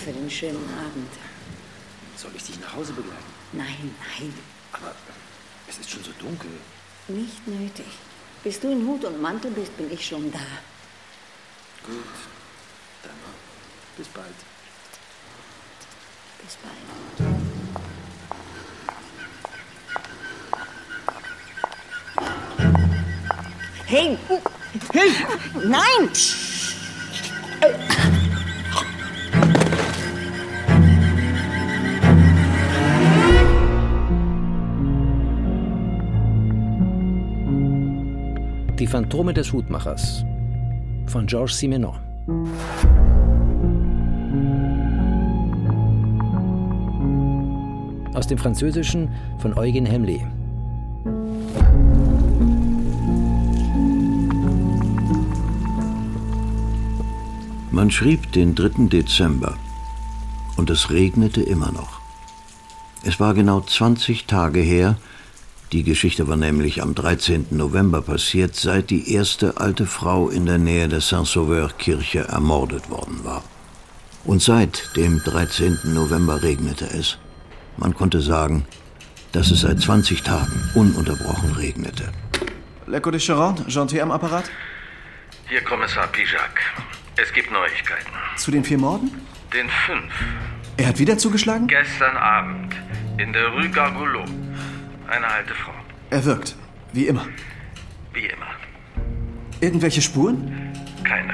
für den schönen Abend. Soll ich dich nach Hause begleiten? Nein. Aber es ist schon so dunkel. Nicht nötig. Bis du in Hut und Mantel bist, bin ich schon da. Gut, dann bis bald. Bis bald. Hey! Hey! Nein! Die Phantome des Hutmachers von Georges Simenon. Aus dem Französischen von Eugen Hemley. Man schrieb den 3. Dezember und es regnete immer noch. Es war genau 20 Tage her, die Geschichte war nämlich am 13. November passiert, seit die erste alte Frau in der Nähe der Saint-Sauveur-Kirche ermordet worden war. Und seit dem 13. November regnete es. Man konnte sagen, dass es seit 20 Tagen ununterbrochen regnete. L'Echo de Charente, Janté am Apparat? Hier Kommissar Pijac. Es gibt Neuigkeiten. Zu den 4 Morden? Den 5. Er hat wieder zugeschlagen? Gestern Abend in der Rue Gargoulot. Eine alte Frau. Er wirkt, wie immer. Wie immer. Irgendwelche Spuren? Keine.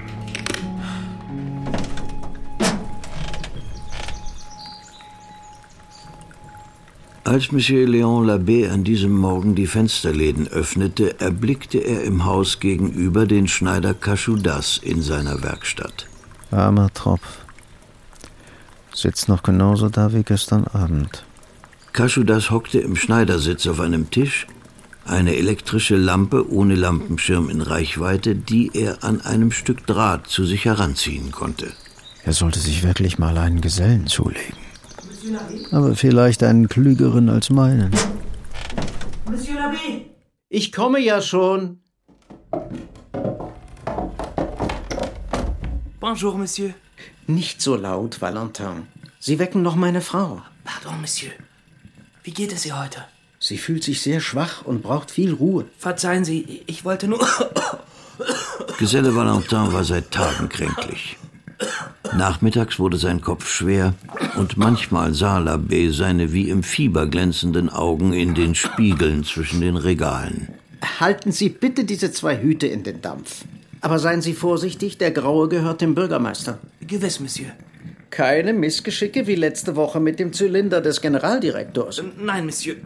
Als Monsieur Léon Labbé an diesem Morgen die Fensterläden öffnete, erblickte er im Haus gegenüber den Schneider Cachodas in seiner Werkstatt. Armer Tropf. Sitzt noch genauso da wie gestern Abend. Cachodas hockte im Schneidersitz auf einem Tisch, eine elektrische Lampe ohne Lampenschirm in Reichweite, die er an einem Stück Draht zu sich heranziehen konnte. Er sollte sich wirklich mal einen Gesellen zulegen. Aber vielleicht einen klügeren als meinen. Monsieur Labbé! Ich komme ja schon. Bonjour, Monsieur. Nicht so laut, Valentin. Sie wecken noch meine Frau. Pardon, Monsieur. Wie geht es ihr heute? Sie fühlt sich sehr schwach und braucht viel Ruhe. Verzeihen Sie, ich wollte nur... Geselle Valentin war seit Tagen kränklich. Nachmittags wurde sein Kopf schwer und manchmal sah Labbé seine wie im Fieber glänzenden Augen in den Spiegeln zwischen den Regalen. Halten Sie bitte diese 2 Hüte in den Dampf. Aber seien Sie vorsichtig, der Graue gehört dem Bürgermeister. Gewiss, Monsieur. Keine Missgeschicke wie letzte Woche mit dem Zylinder des Generaldirektors. Nein, Monsieur.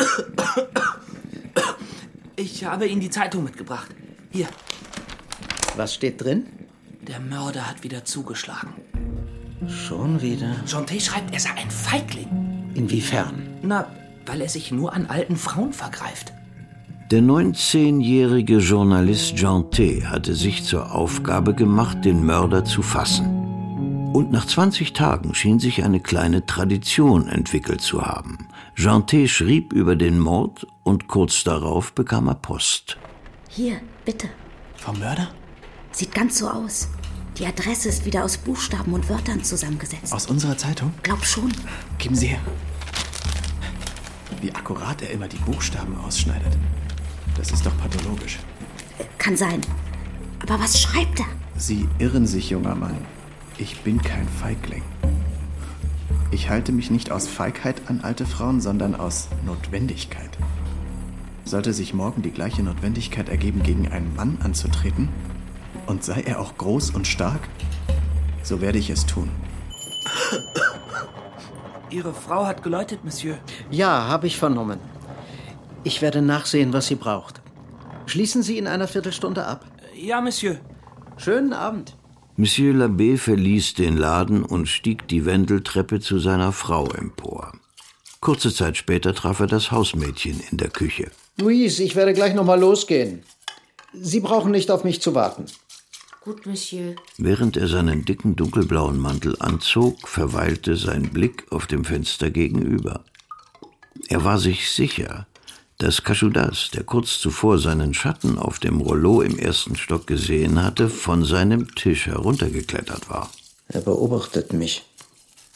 Ich habe Ihnen die Zeitung mitgebracht. Hier. Was steht drin? Der Mörder hat wieder zugeschlagen. Schon wieder? Janté schreibt, er sei ein Feigling. Inwiefern? Na, weil er sich nur an alten Frauen vergreift. Der 19-jährige Journalist Janté hatte sich zur Aufgabe gemacht, den Mörder zu fassen. Und nach 20 Tagen schien sich eine kleine Tradition entwickelt zu haben. Janté schrieb über den Mord und kurz darauf bekam er Post. Hier, bitte. Vom Mörder? Sieht ganz so aus. Die Adresse ist wieder aus Buchstaben und Wörtern zusammengesetzt. Aus unserer Zeitung? Glaub schon. Geben Sie her. Wie akkurat er immer die Buchstaben ausschneidet. Das ist doch pathologisch. Kann sein. Aber was schreibt er? Sie irren sich, junger Mann. Ich bin kein Feigling. Ich halte mich nicht aus Feigheit an alte Frauen, sondern aus Notwendigkeit. Sollte sich morgen die gleiche Notwendigkeit ergeben, gegen einen Mann anzutreten, und sei er auch groß und stark, so werde ich es tun. Ihre Frau hat geläutet, Monsieur. Ja, habe ich vernommen. Ich werde nachsehen, was sie braucht. Schließen Sie in einer Viertelstunde ab. Ja, Monsieur. Schönen Abend. Monsieur Labbé verließ den Laden und stieg die Wendeltreppe zu seiner Frau empor. Kurze Zeit später traf er das Hausmädchen in der Küche. Louise, ich werde gleich noch mal losgehen. Sie brauchen nicht auf mich zu warten. Gut, Monsieur. Während er seinen dicken dunkelblauen Mantel anzog, verweilte sein Blick auf dem Fenster gegenüber. Er war sich sicher, dass Cachodas, der kurz zuvor seinen Schatten auf dem Rollo im 1. Stock gesehen hatte, von seinem Tisch heruntergeklettert war. Er beobachtet mich.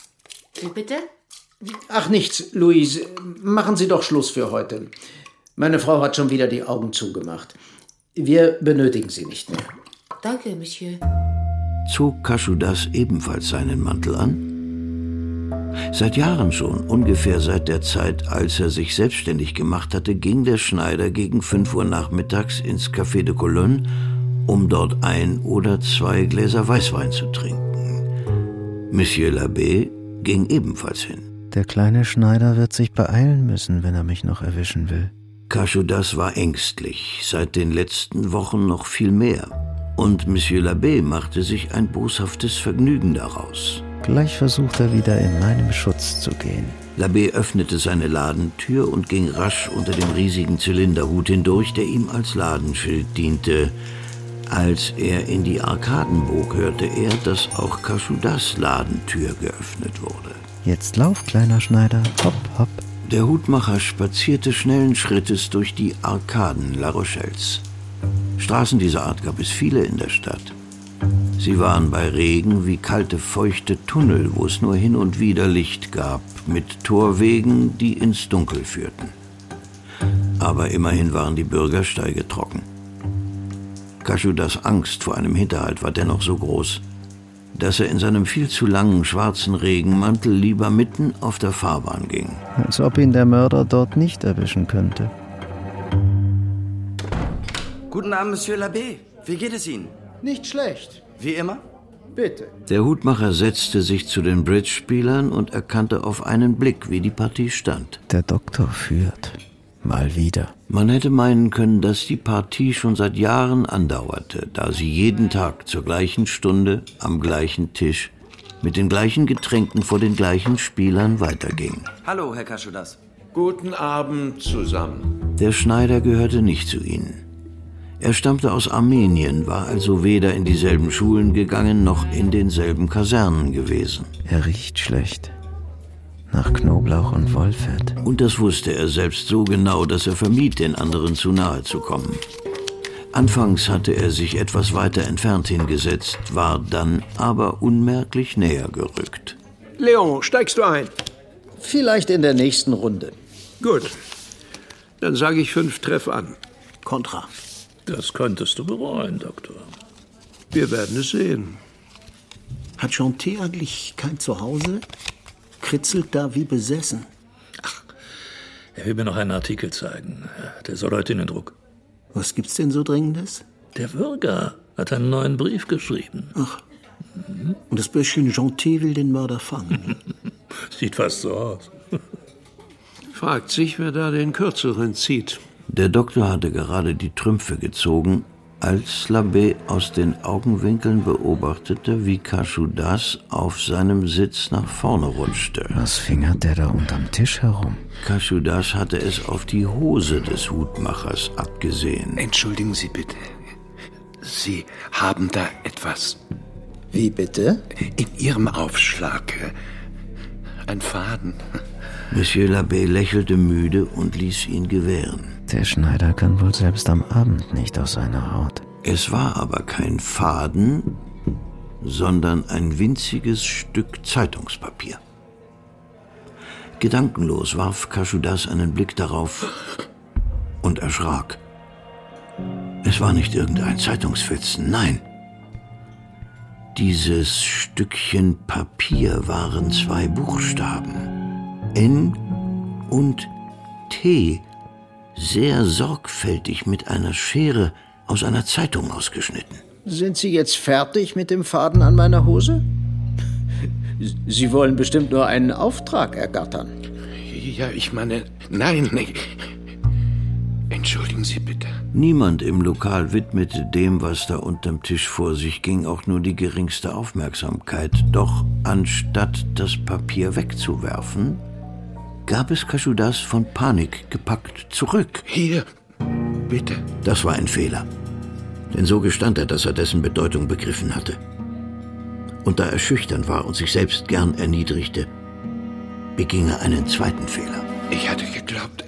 Wie bitte? Ach, nichts, Louise. Machen Sie doch Schluss für heute. Meine Frau hat schon wieder die Augen zugemacht. Wir benötigen Sie nicht mehr. Danke, Monsieur. Zog Kaschudas ebenfalls seinen Mantel an? Seit Jahren schon, ungefähr seit der Zeit, als er sich selbstständig gemacht hatte, ging der Schneider gegen 5 Uhr nachmittags ins Café de Cologne, um dort 1 oder 2 Gläser Weißwein zu trinken. Monsieur l'Abbé ging ebenfalls hin. Der kleine Schneider wird sich beeilen müssen, wenn er mich noch erwischen will. Kaschudas war ängstlich, seit den letzten Wochen noch viel mehr. Und Monsieur l'Abbé machte sich ein boshaftes Vergnügen daraus. Gleich versucht er wieder in meinem Schutz zu gehen. L'Abbé öffnete seine Ladentür und ging rasch unter dem riesigen Zylinderhut hindurch, der ihm als Ladenschild diente. Als er in die Arkaden bog, hörte er, dass auch Kaschudas Ladentür geöffnet wurde. Jetzt lauf, kleiner Schneider, hopp, hopp. Der Hutmacher spazierte schnellen Schrittes durch die Arkaden La Rochelles. Straßen dieser Art gab es viele in der Stadt. Sie waren bei Regen wie kalte, feuchte Tunnel, wo es nur hin und wieder Licht gab, mit Torwegen, die ins Dunkel führten. Aber immerhin waren die Bürgersteige trocken. Kaschudas Angst vor einem Hinterhalt war dennoch so groß, dass er in seinem viel zu langen schwarzen Regenmantel lieber mitten auf der Fahrbahn ging. Als ob ihn der Mörder dort nicht erwischen könnte. Guten Abend, Monsieur l'Abbé. Wie geht es Ihnen? Nicht schlecht. Wie immer? Bitte. Der Hutmacher setzte sich zu den Bridge-Spielern und erkannte auf einen Blick, wie die Partie stand. Der Doktor führt. Mal wieder. Man hätte meinen können, dass die Partie schon seit Jahren andauerte, da sie jeden Tag zur gleichen Stunde am gleichen Tisch mit den gleichen Getränken vor den gleichen Spielern weiterging. Hallo, Herr Kaschudas. Guten Abend zusammen. Der Schneider gehörte nicht zu ihnen. Er stammte aus Armenien, war also weder in dieselben Schulen gegangen, noch in denselben Kasernen gewesen. Er riecht schlecht. Nach Knoblauch und Wollfett. Und das wusste er selbst so genau, dass er vermied, den anderen zu nahe zu kommen. Anfangs hatte er sich etwas weiter entfernt hingesetzt, war dann aber unmerklich näher gerückt. Leon, steigst du ein? Vielleicht in der nächsten Runde. Gut. Dann sage ich 5 Treff an. Kontra. Das könntest du bereuen, Doktor. Wir werden es sehen. Hat Jean-T eigentlich kein Zuhause? Kritzelt da wie besessen. Ach, er will mir noch einen Artikel zeigen. Der soll heute in den Druck. Was gibt's denn so Dringendes? Der Würger hat einen neuen Brief geschrieben. Ach, und das Bürschchen Jean-T will den Mörder fangen. Sieht fast so aus. Fragt sich, wer da den Kürzeren zieht. Der Doktor hatte gerade die Trümpfe gezogen, als l'Abbé aus den Augenwinkeln beobachtete, wie Kaschudas auf seinem Sitz nach vorne rutschte. Was fingert der da unterm Tisch herum? Kaschudas hatte es auf die Hose des Hutmachers abgesehen. Entschuldigen Sie bitte. Sie haben da etwas. Wie bitte? In Ihrem Aufschlag. Ein Faden. Monsieur l'Abbé lächelte müde und ließ ihn gewähren. Der Schneider kann wohl selbst am Abend nicht aus seiner Haut. Es war aber kein Faden, sondern ein winziges Stück Zeitungspapier. Gedankenlos warf Kaschudas einen Blick darauf und erschrak. Es war nicht irgendein Zeitungsfetzen, nein. Dieses Stückchen Papier waren 2 Buchstaben. N und T, sehr sorgfältig mit einer Schere aus einer Zeitung ausgeschnitten. Sind Sie jetzt fertig mit dem Faden an meiner Hose? Sie wollen bestimmt nur einen Auftrag ergattern. Ja, ich meine, nein. Entschuldigen Sie bitte. Niemand im Lokal widmete dem, was da unterm Tisch vor sich ging, auch nur die geringste Aufmerksamkeit. Doch anstatt das Papier wegzuwerfen, gab es Kaschudas von Panik gepackt zurück. Hier, bitte. Das war ein Fehler. Denn so gestand er, dass er dessen Bedeutung begriffen hatte. Und da er schüchtern war und sich selbst gern erniedrigte, beging er einen zweiten Fehler. Ich hatte geglaubt,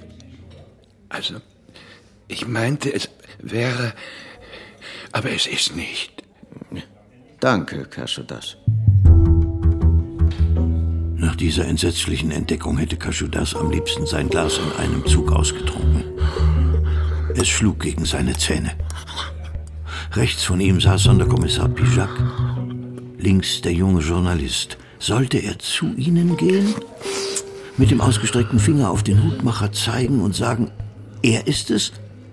ich meinte, es wäre, aber es ist nicht. Danke, Kaschudas. Nach dieser entsetzlichen Entdeckung hätte Cachodas am liebsten sein Glas in einem Zug ausgetrunken. Es schlug gegen seine Zähne. Rechts von ihm saß Sonderkommissar Pijac, links der junge Journalist. Sollte er zu ihnen gehen? Mit dem ausgestreckten Finger auf den Hutmacher zeigen und sagen, er ist es?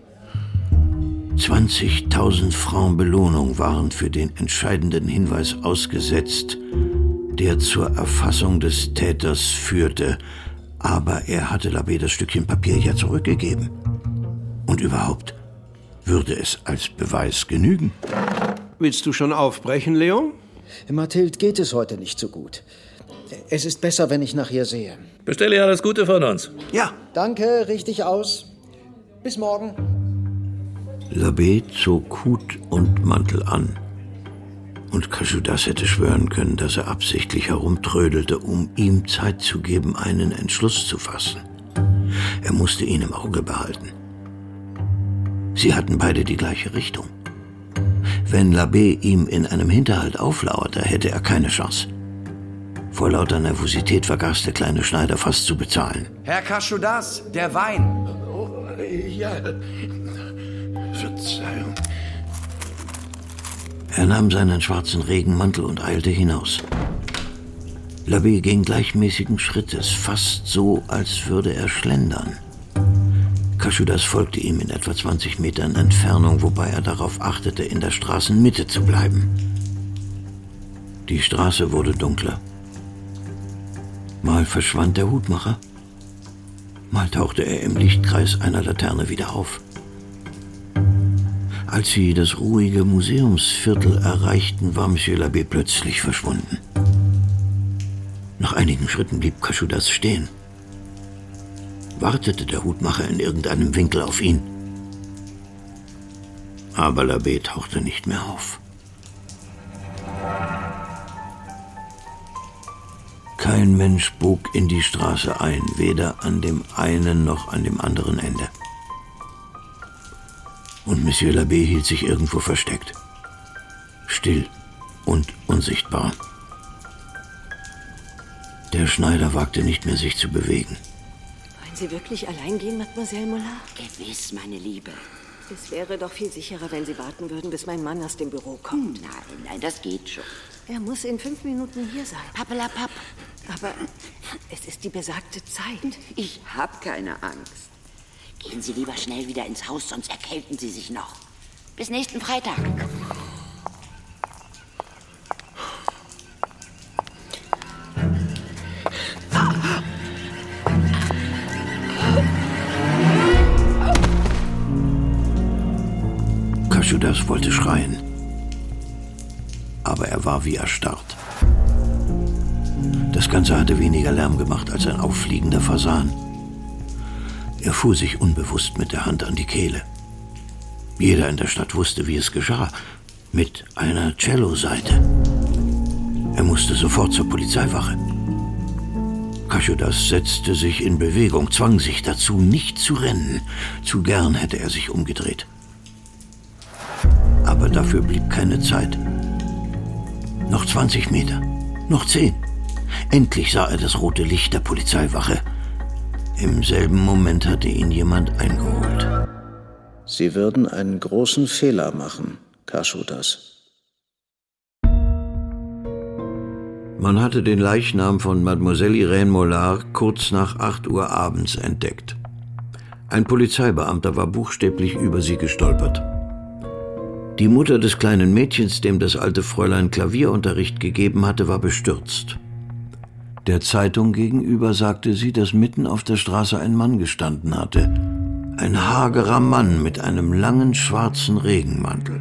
20.000 Francs Belohnung waren für den entscheidenden Hinweis ausgesetzt, der zur Erfassung des Täters führte. Aber er hatte Labbé das Stückchen Papier ja zurückgegeben. Und überhaupt, würde es als Beweis genügen? Willst du schon aufbrechen, Leon? Mathilde geht es heute nicht so gut. Es ist besser, wenn ich nach ihr sehe. Bestelle ihr alles Gute von uns. Ja. Danke, richtig aus. Bis morgen. Labbé zog Hut und Mantel an. Und Cachodas hätte schwören können, dass er absichtlich herumtrödelte, um ihm Zeit zu geben, einen Entschluss zu fassen. Er musste ihn im Auge behalten. Sie hatten beide die gleiche Richtung. Wenn Labbé ihm in einem Hinterhalt auflauerte, hätte er keine Chance. Vor lauter Nervosität vergaß der kleine Schneider fast zu bezahlen. Herr Cachodas, der Wein. Oh, ja. Verzeihung. Er nahm seinen schwarzen Regenmantel und eilte hinaus. Labbé ging gleichmäßigen Schrittes, fast so, als würde er schlendern. Cachodas folgte ihm in etwa 20 Metern Entfernung, wobei er darauf achtete, in der Straßenmitte zu bleiben. Die Straße wurde dunkler. Mal verschwand der Hutmacher, mal tauchte er im Lichtkreis einer Laterne wieder auf. Als sie das ruhige Museumsviertel erreichten, war Monsieur Labbé plötzlich verschwunden. Nach einigen Schritten blieb Cachodas stehen. Wartete der Hutmacher in irgendeinem Winkel auf ihn. Aber Labbé tauchte nicht mehr auf. Kein Mensch bog in die Straße ein, weder an dem einen noch an dem anderen Ende. Und Monsieur Labbé hielt sich irgendwo versteckt. Still und unsichtbar. Der Schneider wagte nicht mehr, sich zu bewegen. Wollen Sie wirklich allein gehen, Mademoiselle Mollard? Gewiss, meine Liebe. Es wäre doch viel sicherer, wenn Sie warten würden, bis mein Mann aus dem Büro kommt. Nein, das geht schon. Er muss in 5 Minuten hier sein. Pappelapapp. Aber es ist die besagte Zeit. Ich hab keine Angst. Gehen Sie lieber schnell wieder ins Haus, sonst erkälten Sie sich noch. Bis nächsten Freitag. Cachodas wollte schreien, aber er war wie erstarrt. Das Ganze hatte weniger Lärm gemacht als ein auffliegender Fasan. Er fuhr sich unbewusst mit der Hand an die Kehle. Jeder in der Stadt wusste, wie es geschah. Mit einer Cellosaite. Er musste sofort zur Polizeiwache. Cachodas setzte sich in Bewegung, zwang sich dazu, nicht zu rennen. Zu gern hätte er sich umgedreht. Aber dafür blieb keine Zeit. Noch 20 Meter, noch 10. Endlich sah er das rote Licht der Polizeiwache. Im selben Moment hatte ihn jemand eingeholt. Sie würden einen großen Fehler machen, Cachodas. Man hatte den Leichnam von Mademoiselle Irène Mollard kurz nach 8 Uhr abends entdeckt. Ein Polizeibeamter war buchstäblich über sie gestolpert. Die Mutter des kleinen Mädchens, dem das alte Fräulein Klavierunterricht gegeben hatte, war bestürzt. Der Zeitung gegenüber sagte sie, dass mitten auf der Straße ein Mann gestanden hatte. Ein hagerer Mann mit einem langen schwarzen Regenmantel.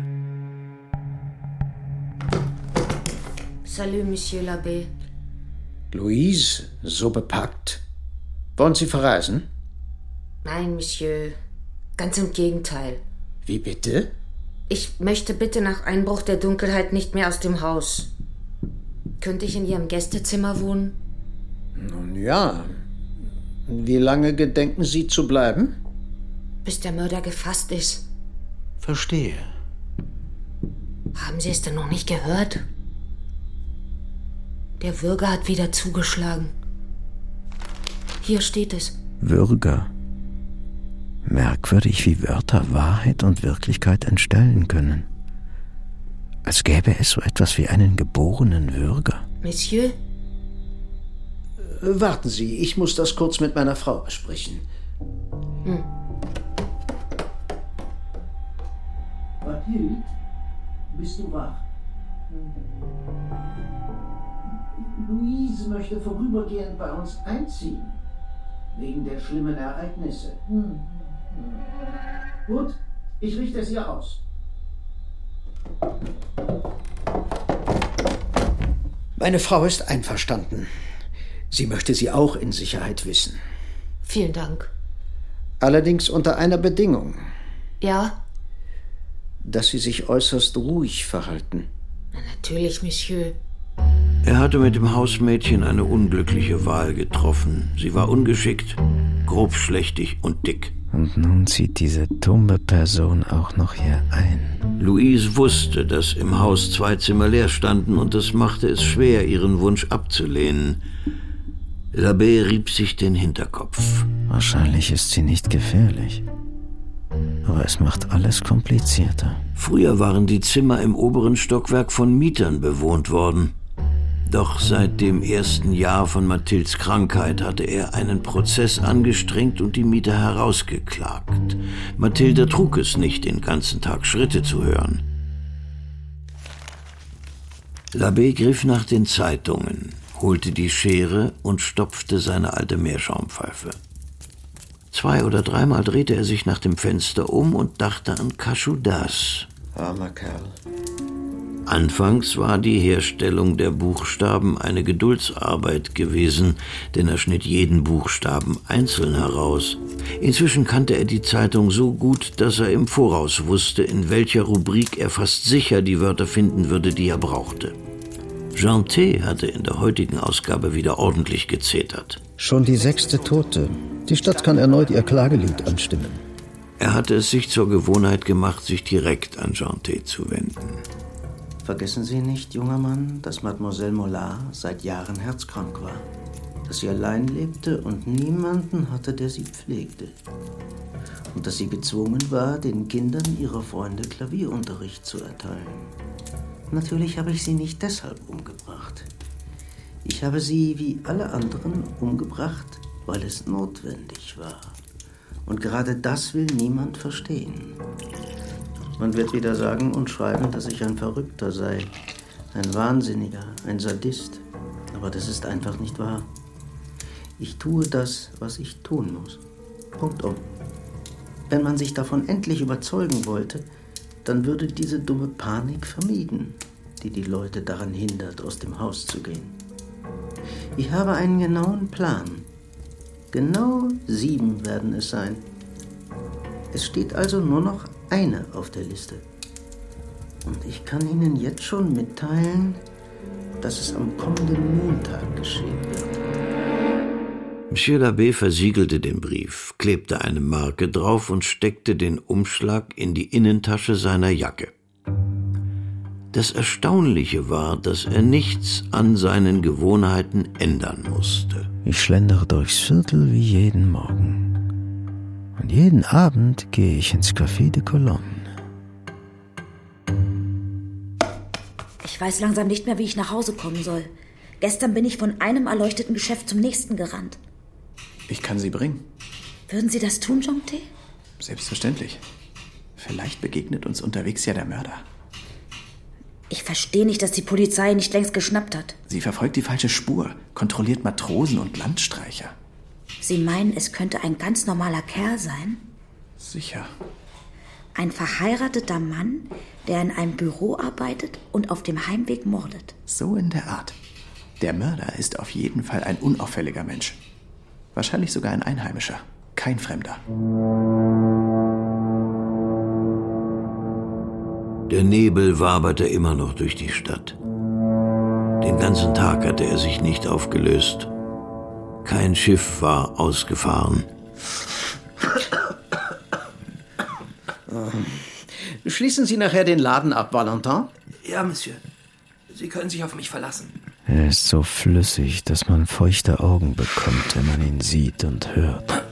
Salut, Monsieur Labbé. Louise, so bepackt. Wollen Sie verreisen? Nein, Monsieur. Ganz im Gegenteil. Wie bitte? Ich möchte bitte nach Einbruch der Dunkelheit nicht mehr aus dem Haus. Könnte ich in Ihrem Gästezimmer wohnen? Nun ja. Wie lange gedenken Sie zu bleiben? Bis der Mörder gefasst ist. Verstehe. Haben Sie es denn noch nicht gehört? Der Würger hat wieder zugeschlagen. Hier steht es. Würger. Merkwürdig, wie Wörter Wahrheit und Wirklichkeit entstellen können. Als gäbe es so etwas wie einen geborenen Würger. Monsieur? Warten Sie, ich muss das kurz mit meiner Frau besprechen. Mathilde, bist du wach? Louise möchte vorübergehend bei uns einziehen. Wegen der schlimmen Ereignisse. Gut, ich richte es ihr aus. Meine Frau ist einverstanden. Sie möchte sie auch in Sicherheit wissen. Vielen Dank. Allerdings unter einer Bedingung. Ja? Dass Sie sich äußerst ruhig verhalten. Natürlich, Monsieur. Er hatte mit dem Hausmädchen eine unglückliche Wahl getroffen. Sie war ungeschickt, grobschlächtig und dick. Und nun zieht diese dumme Person auch noch hier ein. Louise wusste, dass im Haus 2 Zimmer leer standen und es machte es schwer, ihren Wunsch abzulehnen. L'Abbé rieb sich den Hinterkopf. Wahrscheinlich ist sie nicht gefährlich. Aber es macht alles komplizierter. Früher waren die Zimmer im oberen Stockwerk von Mietern bewohnt worden. Doch seit dem ersten Jahr von Mathildes Krankheit hatte er einen Prozess angestrengt und die Mieter herausgeklagt. Mathilde trug es nicht, den ganzen Tag Schritte zu hören. L'Abbé griff nach den Zeitungen, holte die Schere und stopfte seine alte Meerschaumpfeife. 2- oder 3-mal drehte er sich nach dem Fenster um und dachte an Cachodas. Armer Kerl. Anfangs war die Herstellung der Buchstaben eine Geduldsarbeit gewesen, denn er schnitt jeden Buchstaben einzeln heraus. Inzwischen kannte er die Zeitung so gut, dass er im Voraus wusste, in welcher Rubrik er fast sicher die Wörter finden würde, die er brauchte. Jeantet hatte in der heutigen Ausgabe wieder ordentlich gezetert. Schon die 6. Tote. Die Stadt kann erneut ihr Klagelied anstimmen. Er hatte es sich zur Gewohnheit gemacht, sich direkt an Jeantet zu wenden. Vergessen Sie nicht, junger Mann, dass Mademoiselle Mollard seit Jahren herzkrank war. Dass sie allein lebte und niemanden hatte, der sie pflegte. Und dass sie gezwungen war, den Kindern ihrer Freunde Klavierunterricht zu erteilen. Natürlich habe ich sie nicht deshalb umgebracht. Ich habe sie, wie alle anderen, umgebracht, weil es notwendig war. Und gerade das will niemand verstehen. Man wird wieder sagen und schreiben, dass ich ein Verrückter sei, ein Wahnsinniger, ein Sadist. Aber das ist einfach nicht wahr. Ich tue das, was ich tun muss. Punktum. Wenn man sich davon endlich überzeugen wollte, dann würde diese dumme Panik vermieden, die die Leute daran hindert, aus dem Haus zu gehen. Ich habe einen genauen Plan. Genau 7 werden es sein. Es steht also nur noch eine auf der Liste. Und ich kann Ihnen jetzt schon mitteilen, dass es am kommenden Montag geschehen wird. Monsieur l'Abbé versiegelte den Brief, klebte eine Marke drauf und steckte den Umschlag in die Innentasche seiner Jacke. Das Erstaunliche war, dass er nichts an seinen Gewohnheiten ändern musste. Ich schlendere durchs Viertel wie jeden Morgen. Und jeden Abend gehe ich ins Café de Colonne. Ich weiß langsam nicht mehr, wie ich nach Hause kommen soll. Gestern bin ich von einem erleuchteten Geschäft zum nächsten gerannt. Ich kann Sie bringen. Würden Sie das tun, Jeantet? Selbstverständlich. Vielleicht begegnet uns unterwegs ja der Mörder. Ich verstehe nicht, dass die Polizei nicht längst geschnappt hat. Sie verfolgt die falsche Spur, kontrolliert Matrosen und Landstreicher. Sie meinen, es könnte ein ganz normaler Kerl sein? Sicher. Ein verheirateter Mann, der in einem Büro arbeitet und auf dem Heimweg mordet. So in der Art. Der Mörder ist auf jeden Fall ein unauffälliger Mensch. Wahrscheinlich sogar ein Einheimischer, kein Fremder. Der Nebel waberte immer noch durch die Stadt. Den ganzen Tag hatte er sich nicht aufgelöst. Kein Schiff war ausgefahren. Schließen Sie nachher den Laden ab, Valentin? Ja, Monsieur. Sie können sich auf mich verlassen. Er ist so flüssig, dass man feuchte Augen bekommt, wenn man ihn sieht und hört.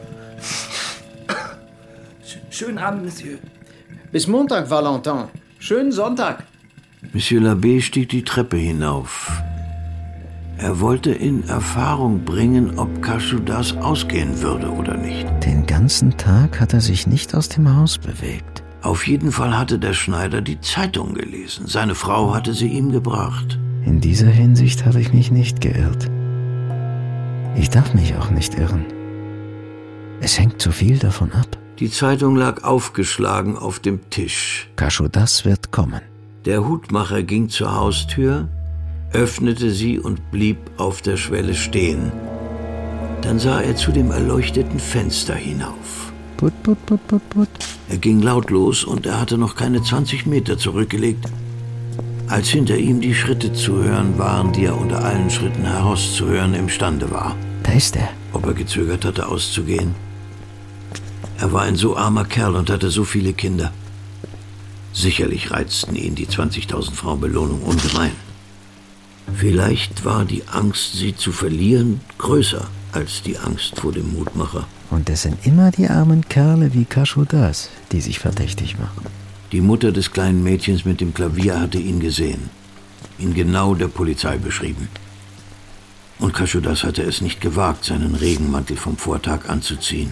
Schönen Abend, Monsieur. Bis Montag, Valentin. Schönen Sonntag. Monsieur l'Abbé stieg die Treppe hinauf. Er wollte in Erfahrung bringen, ob Cachodas ausgehen würde oder nicht. Den ganzen Tag hat er sich nicht aus dem Haus bewegt. Auf jeden Fall hatte der Schneider die Zeitung gelesen. Seine Frau hatte sie ihm gebracht. In dieser Hinsicht habe ich mich nicht geirrt. Ich darf mich auch nicht irren. Es hängt zu viel davon ab. Die Zeitung lag aufgeschlagen auf dem Tisch. Cachodas wird kommen. Der Hutmacher ging zur Haustür, öffnete sie und blieb auf der Schwelle stehen. Dann sah er zu dem erleuchteten Fenster hinauf. Put, put, put, put, put. Er ging lautlos und er hatte noch keine 20 Meter zurückgelegt, als hinter ihm die Schritte zu hören waren, die er unter allen Schritten herauszuhören imstande war. Da ist er. Ob er gezögert hatte, auszugehen? Er war ein so armer Kerl und hatte so viele Kinder. Sicherlich reizten ihn die 20.000 Francs Belohnung ungemein. Vielleicht war die Angst, sie zu verlieren, größer als die Angst vor dem Mutmacher. Und es sind immer die armen Kerle wie Cachodas, die sich verdächtig machen. Die Mutter des kleinen Mädchens mit dem Klavier hatte ihn gesehen, ihn genau der Polizei beschrieben. Und Cachodas hatte es nicht gewagt, seinen Regenmantel vom Vortag anzuziehen.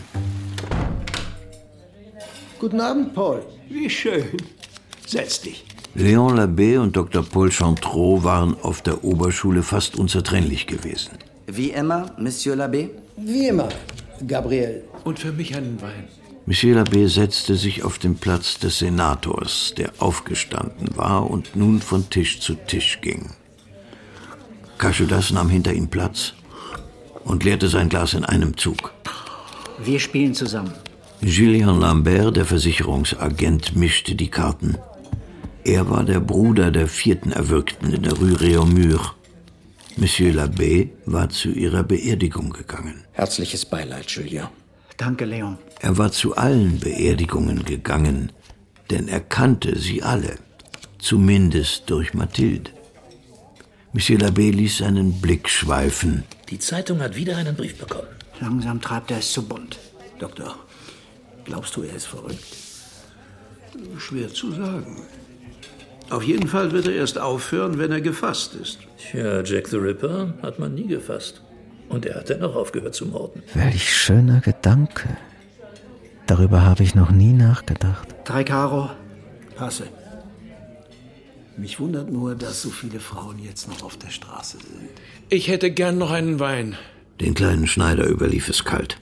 Guten Abend, Paul. Wie schön. Setz dich. Léon l'Abbé und Dr. Paul Chantreau waren auf der Oberschule fast unzertrennlich gewesen. Wie immer, Monsieur l'Abbé? Wie immer, Gabriel. Und für mich einen Wein. Monsieur l'Abbé setzte sich auf den Platz des Senators, der aufgestanden war und nun von Tisch zu Tisch ging. Cachodas nahm hinter ihm Platz und leerte sein Glas in einem Zug. Wir spielen zusammen. Julien Lambert, der Versicherungsagent, mischte die Karten. Er war der Bruder der 4. Erwürgten in der Rue Réaumur. Monsieur l'Abbé war zu ihrer Beerdigung gegangen. Herzliches Beileid, Julien. Danke, Leon. Er war zu allen Beerdigungen gegangen, denn er kannte sie alle, zumindest durch Mathilde. Monsieur l'Abbé ließ seinen Blick schweifen. Die Zeitung hat wieder einen Brief bekommen. Langsam treibt er es zu bunt. Doktor, glaubst du, er ist verrückt? Schwer zu sagen. Auf jeden Fall wird er erst aufhören, wenn er gefasst ist. Tja, Jack the Ripper hat man nie gefasst. Und er hat dennoch aufgehört zu morden. Welch schöner Gedanke. Darüber habe ich noch nie nachgedacht. 3 Karo. Passe. Mich wundert nur, dass so viele Frauen jetzt noch auf der Straße sind. Ich hätte gern noch einen Wein. Den kleinen Schneider überlief es kalt.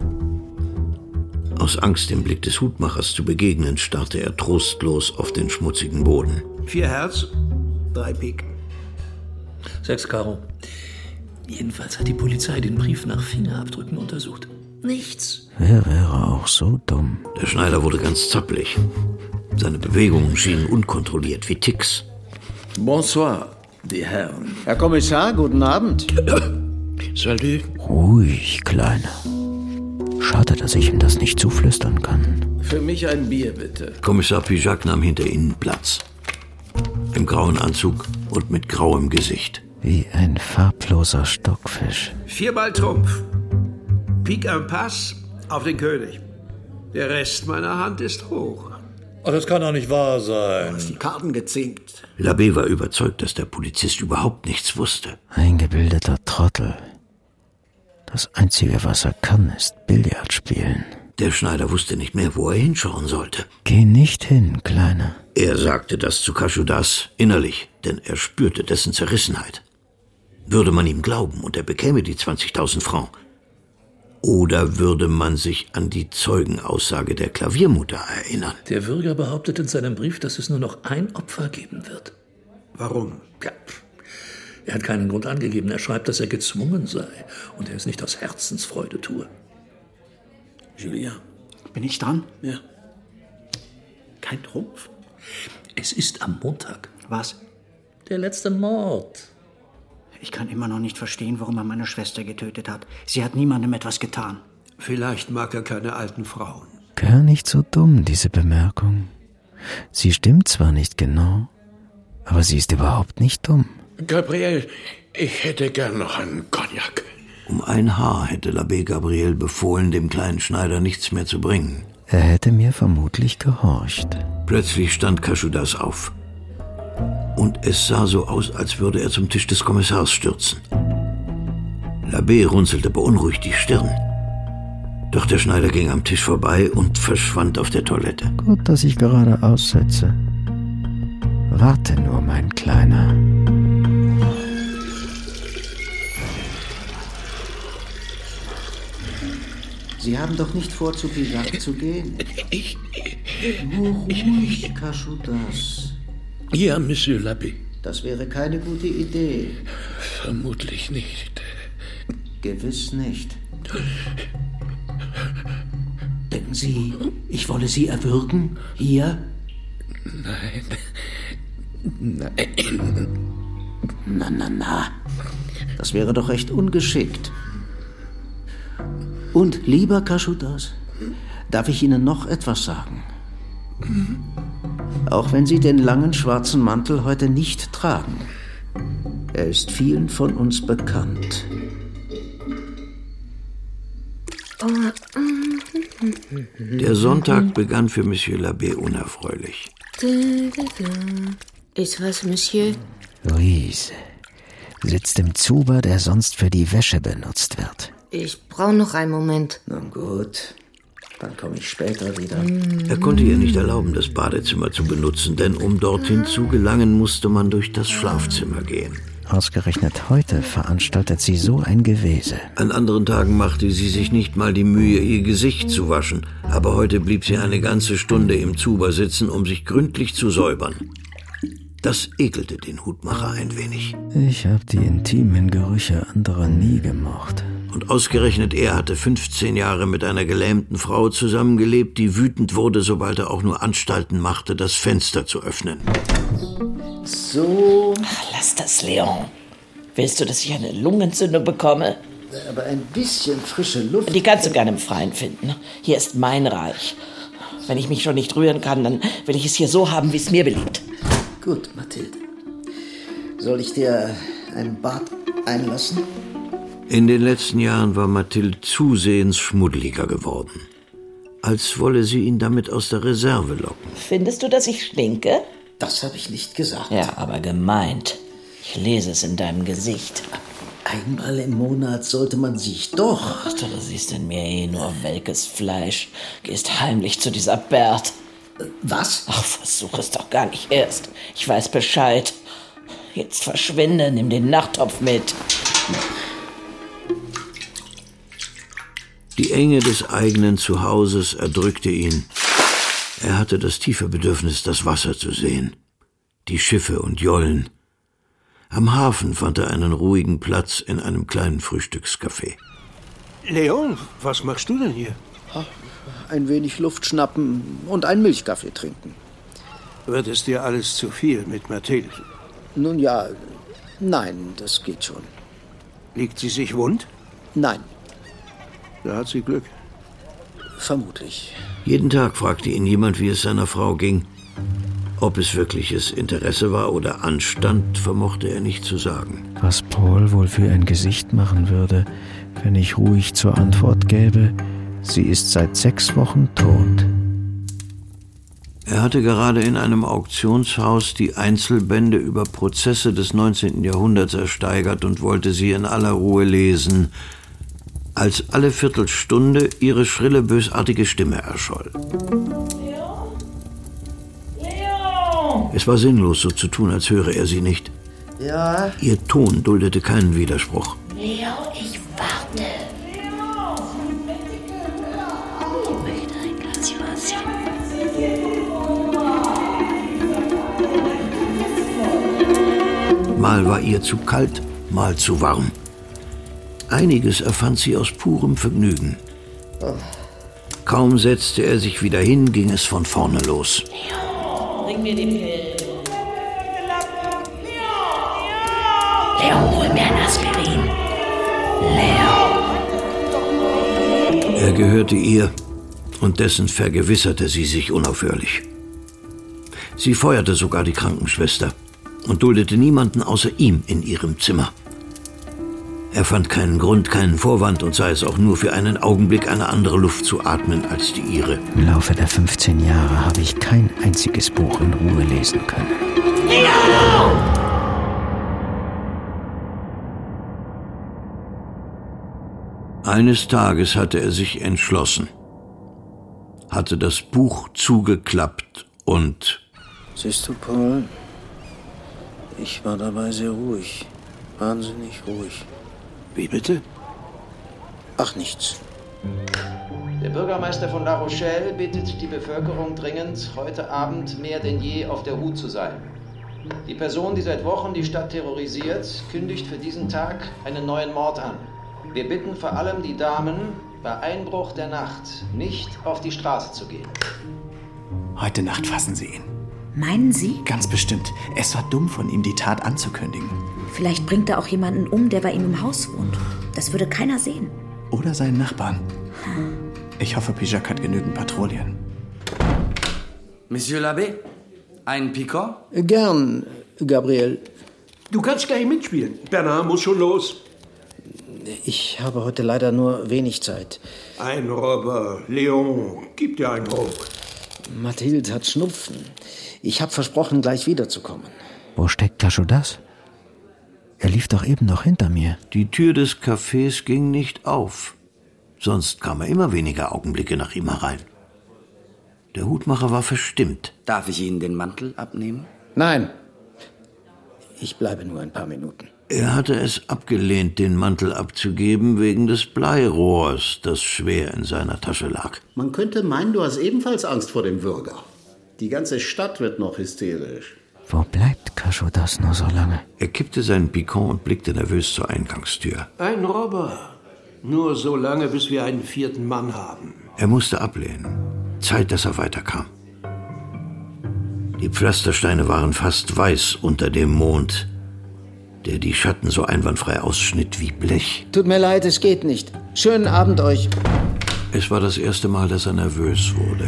Aus Angst, dem Blick des Hutmachers zu begegnen, starrte er trostlos auf den schmutzigen Boden. 4 Herz, 3 Pik. 6 Karo. Jedenfalls hat die Polizei den Brief nach Fingerabdrücken untersucht. Nichts. Wer wäre auch so dumm? Der Schneider wurde ganz zappelig. Seine Bewegungen schienen unkontrolliert wie Ticks. Bonsoir, die Herren. Herr Kommissar, guten Abend. Salut. Ruhig, Kleiner. Schade, dass ich ihm das nicht zuflüstern kann. Für mich ein Bier, bitte. Kommissar Pijac nahm hinter ihnen Platz. Im grauen Anzug und mit grauem Gesicht. Wie ein farbloser Stockfisch. 4-mal Trumpf. Pik am Pass auf den König. Der Rest meiner Hand ist hoch. Oh, das kann doch nicht wahr sein. Du hast die Karten gezinkt. L'Abbé war überzeugt, dass der Polizist überhaupt nichts wusste. Eingebildeter Trottel. Das Einzige, was er kann, ist Billard spielen. Der Schneider wusste nicht mehr, wo er hinschauen sollte. Geh nicht hin, Kleiner. Er sagte das zu Cachodas innerlich, denn er spürte dessen Zerrissenheit. Würde man ihm glauben und er bekäme die 20.000 Francs? Oder würde man sich an die Zeugenaussage der Klaviermutter erinnern? Der Würger behauptet in seinem Brief, dass es nur noch ein Opfer geben wird. Warum? Ja, er hat keinen Grund angegeben. Er schreibt, dass er gezwungen sei und er es nicht aus Herzensfreude tue. Julien. Bin ich dran? Ja. Kein Trumpf? Es ist am Montag. Was? Der letzte Mord. Ich kann immer noch nicht verstehen, warum er meine Schwester getötet hat. Sie hat niemandem etwas getan. Vielleicht mag er keine alten Frauen. Gar nicht so dumm, diese Bemerkung. Sie stimmt zwar nicht genau, aber sie ist überhaupt nicht dumm. Gabriel, Ich hätte gern noch einen Cognac. Um ein Haar hätte L'Abbé Gabriel befohlen, dem kleinen Schneider nichts mehr zu bringen. Er hätte mir vermutlich gehorcht. Plötzlich stand Cachudas auf. Und es sah so aus, als würde er zum Tisch des Kommissars stürzen. L'Abbé runzelte beunruhigt die Stirn. Doch der Schneider ging am Tisch vorbei und verschwand auf der Toilette. Gut, dass ich gerade aussetze. Warte nur, mein Kleiner. Sie haben doch nicht vor, zu Pigalle zu gehen. Ruhig, Cachudas. Ja, Monsieur l'Abbé. Das wäre keine gute Idee. Vermutlich nicht. Gewiss nicht. Denken Sie, ich wolle Sie erwürgen? Hier? Nein. Na. Das wäre doch recht ungeschickt. Und, lieber Cachudas, darf ich Ihnen noch etwas sagen? Auch wenn Sie den langen schwarzen Mantel heute nicht tragen, er ist vielen von uns bekannt. Der Sonntag begann für Monsieur l'Abbé unerfreulich. Ist was, Monsieur? Louise sitzt im Zuber, der sonst für die Wäsche benutzt wird. Ich brauche noch einen Moment. Na gut, dann komme ich später wieder. Er konnte ihr nicht erlauben, das Badezimmer zu benutzen, denn um dorthin zu gelangen, musste man durch das Schlafzimmer gehen. Ausgerechnet heute veranstaltet sie so ein Gewese. An anderen Tagen machte sie sich nicht mal die Mühe, ihr Gesicht zu waschen. Aber heute blieb sie eine ganze Stunde im Zuber sitzen, um sich gründlich zu säubern. Das ekelte den Hutmacher ein wenig. Ich habe die intimen Gerüche anderer nie gemocht. Und ausgerechnet er hatte 15 Jahre mit einer gelähmten Frau zusammengelebt, die wütend wurde, sobald er auch nur Anstalten machte, das Fenster zu öffnen. So. Ach, lass das, Leon. Willst du, dass ich eine Lungenentzündung bekomme? Aber ein bisschen frische Luft. Die kannst du gerne im Freien finden. Hier ist mein Reich. Wenn ich mich schon nicht rühren kann, dann will ich es hier so haben, wie es mir beliebt. Gut, Mathilde. Soll ich dir ein Bad einlassen? In den letzten Jahren war Mathilde zusehends schmuddeliger geworden. Als wolle sie ihn damit aus der Reserve locken. Findest du, dass ich stinke? Das habe ich nicht gesagt. Ja, aber gemeint. Ich lese es in deinem Gesicht. Einmal im Monat sollte man sich doch... Ach, du siehst in mir eh nur welkes Fleisch. Gehst heimlich zu dieser Bert. Was? Ach, versuch es doch gar nicht erst. Ich weiß Bescheid. Jetzt verschwinde, nimm den Nachttopf mit. Die Enge des eigenen Zuhauses erdrückte ihn. Er hatte das tiefe Bedürfnis, das Wasser zu sehen. Die Schiffe und Jollen. Am Hafen fand er einen ruhigen Platz in einem kleinen Frühstückscafé. Leon, was machst du denn hier? Ein wenig Luft schnappen und einen Milchkaffee trinken. Wird es dir alles zu viel mit Mathilde? Nun ja, nein, das geht schon. Liegt sie sich wund? Nein. Da hat sie Glück. Vermutlich. Jeden Tag fragte ihn jemand, wie es seiner Frau ging. Ob es wirkliches Interesse war oder Anstand, vermochte er nicht zu sagen. Was Paul wohl für ein Gesicht machen würde, wenn ich ruhig zur Antwort gäbe, sie ist seit 6 Wochen tot. Er hatte gerade in einem Auktionshaus die Einzelbände über Prozesse des 19. Jahrhunderts ersteigert und wollte sie in aller Ruhe lesen, als alle Viertelstunde ihre schrille, bösartige Stimme erscholl. Es war sinnlos, so zu tun, als höre er sie nicht. Ja? Ihr Ton duldete keinen Widerspruch. Leo, ich warte. Ich möchte ein Glas Wasser. Mal war ihr zu kalt, mal zu warm. Einiges erfand sie aus purem Vergnügen. Kaum setzte er sich wieder hin, ging es von vorne los. Bring mir die Pillen. Leo, hol mir ein Aspirin. Leo. Er gehörte ihr und dessen vergewisserte sie sich unaufhörlich. Sie feuerte sogar die Krankenschwester und duldete niemanden außer ihm in ihrem Zimmer. Er fand keinen Grund, keinen Vorwand und sei es auch nur für einen Augenblick eine andere Luft zu atmen als die ihre. Im Laufe der 15 Jahre habe ich kein einziges Buch in Ruhe lesen können. Eines Tages hatte er sich entschlossen, hatte das Buch zugeklappt und... Siehst du, Paul, ich war dabei sehr ruhig, wahnsinnig ruhig. Wie bitte? Ach, nichts. Der Bürgermeister von La Rochelle bittet die Bevölkerung dringend, heute Abend mehr denn je auf der Hut zu sein. Die Person, die seit Wochen die Stadt terrorisiert, kündigt für diesen Tag einen neuen Mord an. Wir bitten vor allem die Damen, bei Einbruch der Nacht nicht auf die Straße zu gehen. Heute Nacht fassen Sie ihn. Meinen Sie? Ganz bestimmt. Es war dumm von ihm, die Tat anzukündigen. Vielleicht bringt er auch jemanden um, der bei ihm im Haus wohnt. Das würde keiner sehen. Oder seinen Nachbarn. Ich hoffe, Pijac hat genügend Patrouillen. Monsieur l'Abbé, ein Picot? Gern, Gabriel. Du kannst gleich mitspielen. Bernard muss schon los. Ich habe heute leider nur wenig Zeit. Ein Robber, Leon, gib dir einen Ruck. Mathilde hat Schnupfen. Ich habe versprochen, gleich wiederzukommen. Wo steckt Cachodas? Er lief doch eben noch hinter mir. Die Tür des Cafés ging nicht auf. Sonst kam er immer weniger Augenblicke nach ihm herein. Der Hutmacher war verstimmt. Darf ich Ihnen den Mantel abnehmen? Nein. Ich bleibe nur ein paar Minuten. Er hatte es abgelehnt, den Mantel abzugeben, wegen des Bleirohrs, das schwer in seiner Tasche lag. Man könnte meinen, du hast ebenfalls Angst vor dem Würger. Die ganze Stadt wird noch hysterisch. Wo bleibt Cachodas nur so lange? Er kippte seinen Picon und blickte nervös zur Eingangstür. Ein Robber. Nur so lange, bis wir einen 4. Mann haben. Er musste ablehnen. Zeit, dass er weiterkam. Die Pflastersteine waren fast weiß unter dem Mond, der die Schatten so einwandfrei ausschnitt wie Blech. Tut mir leid, es geht nicht. Schönen Abend euch. Es war das erste Mal, dass er nervös wurde.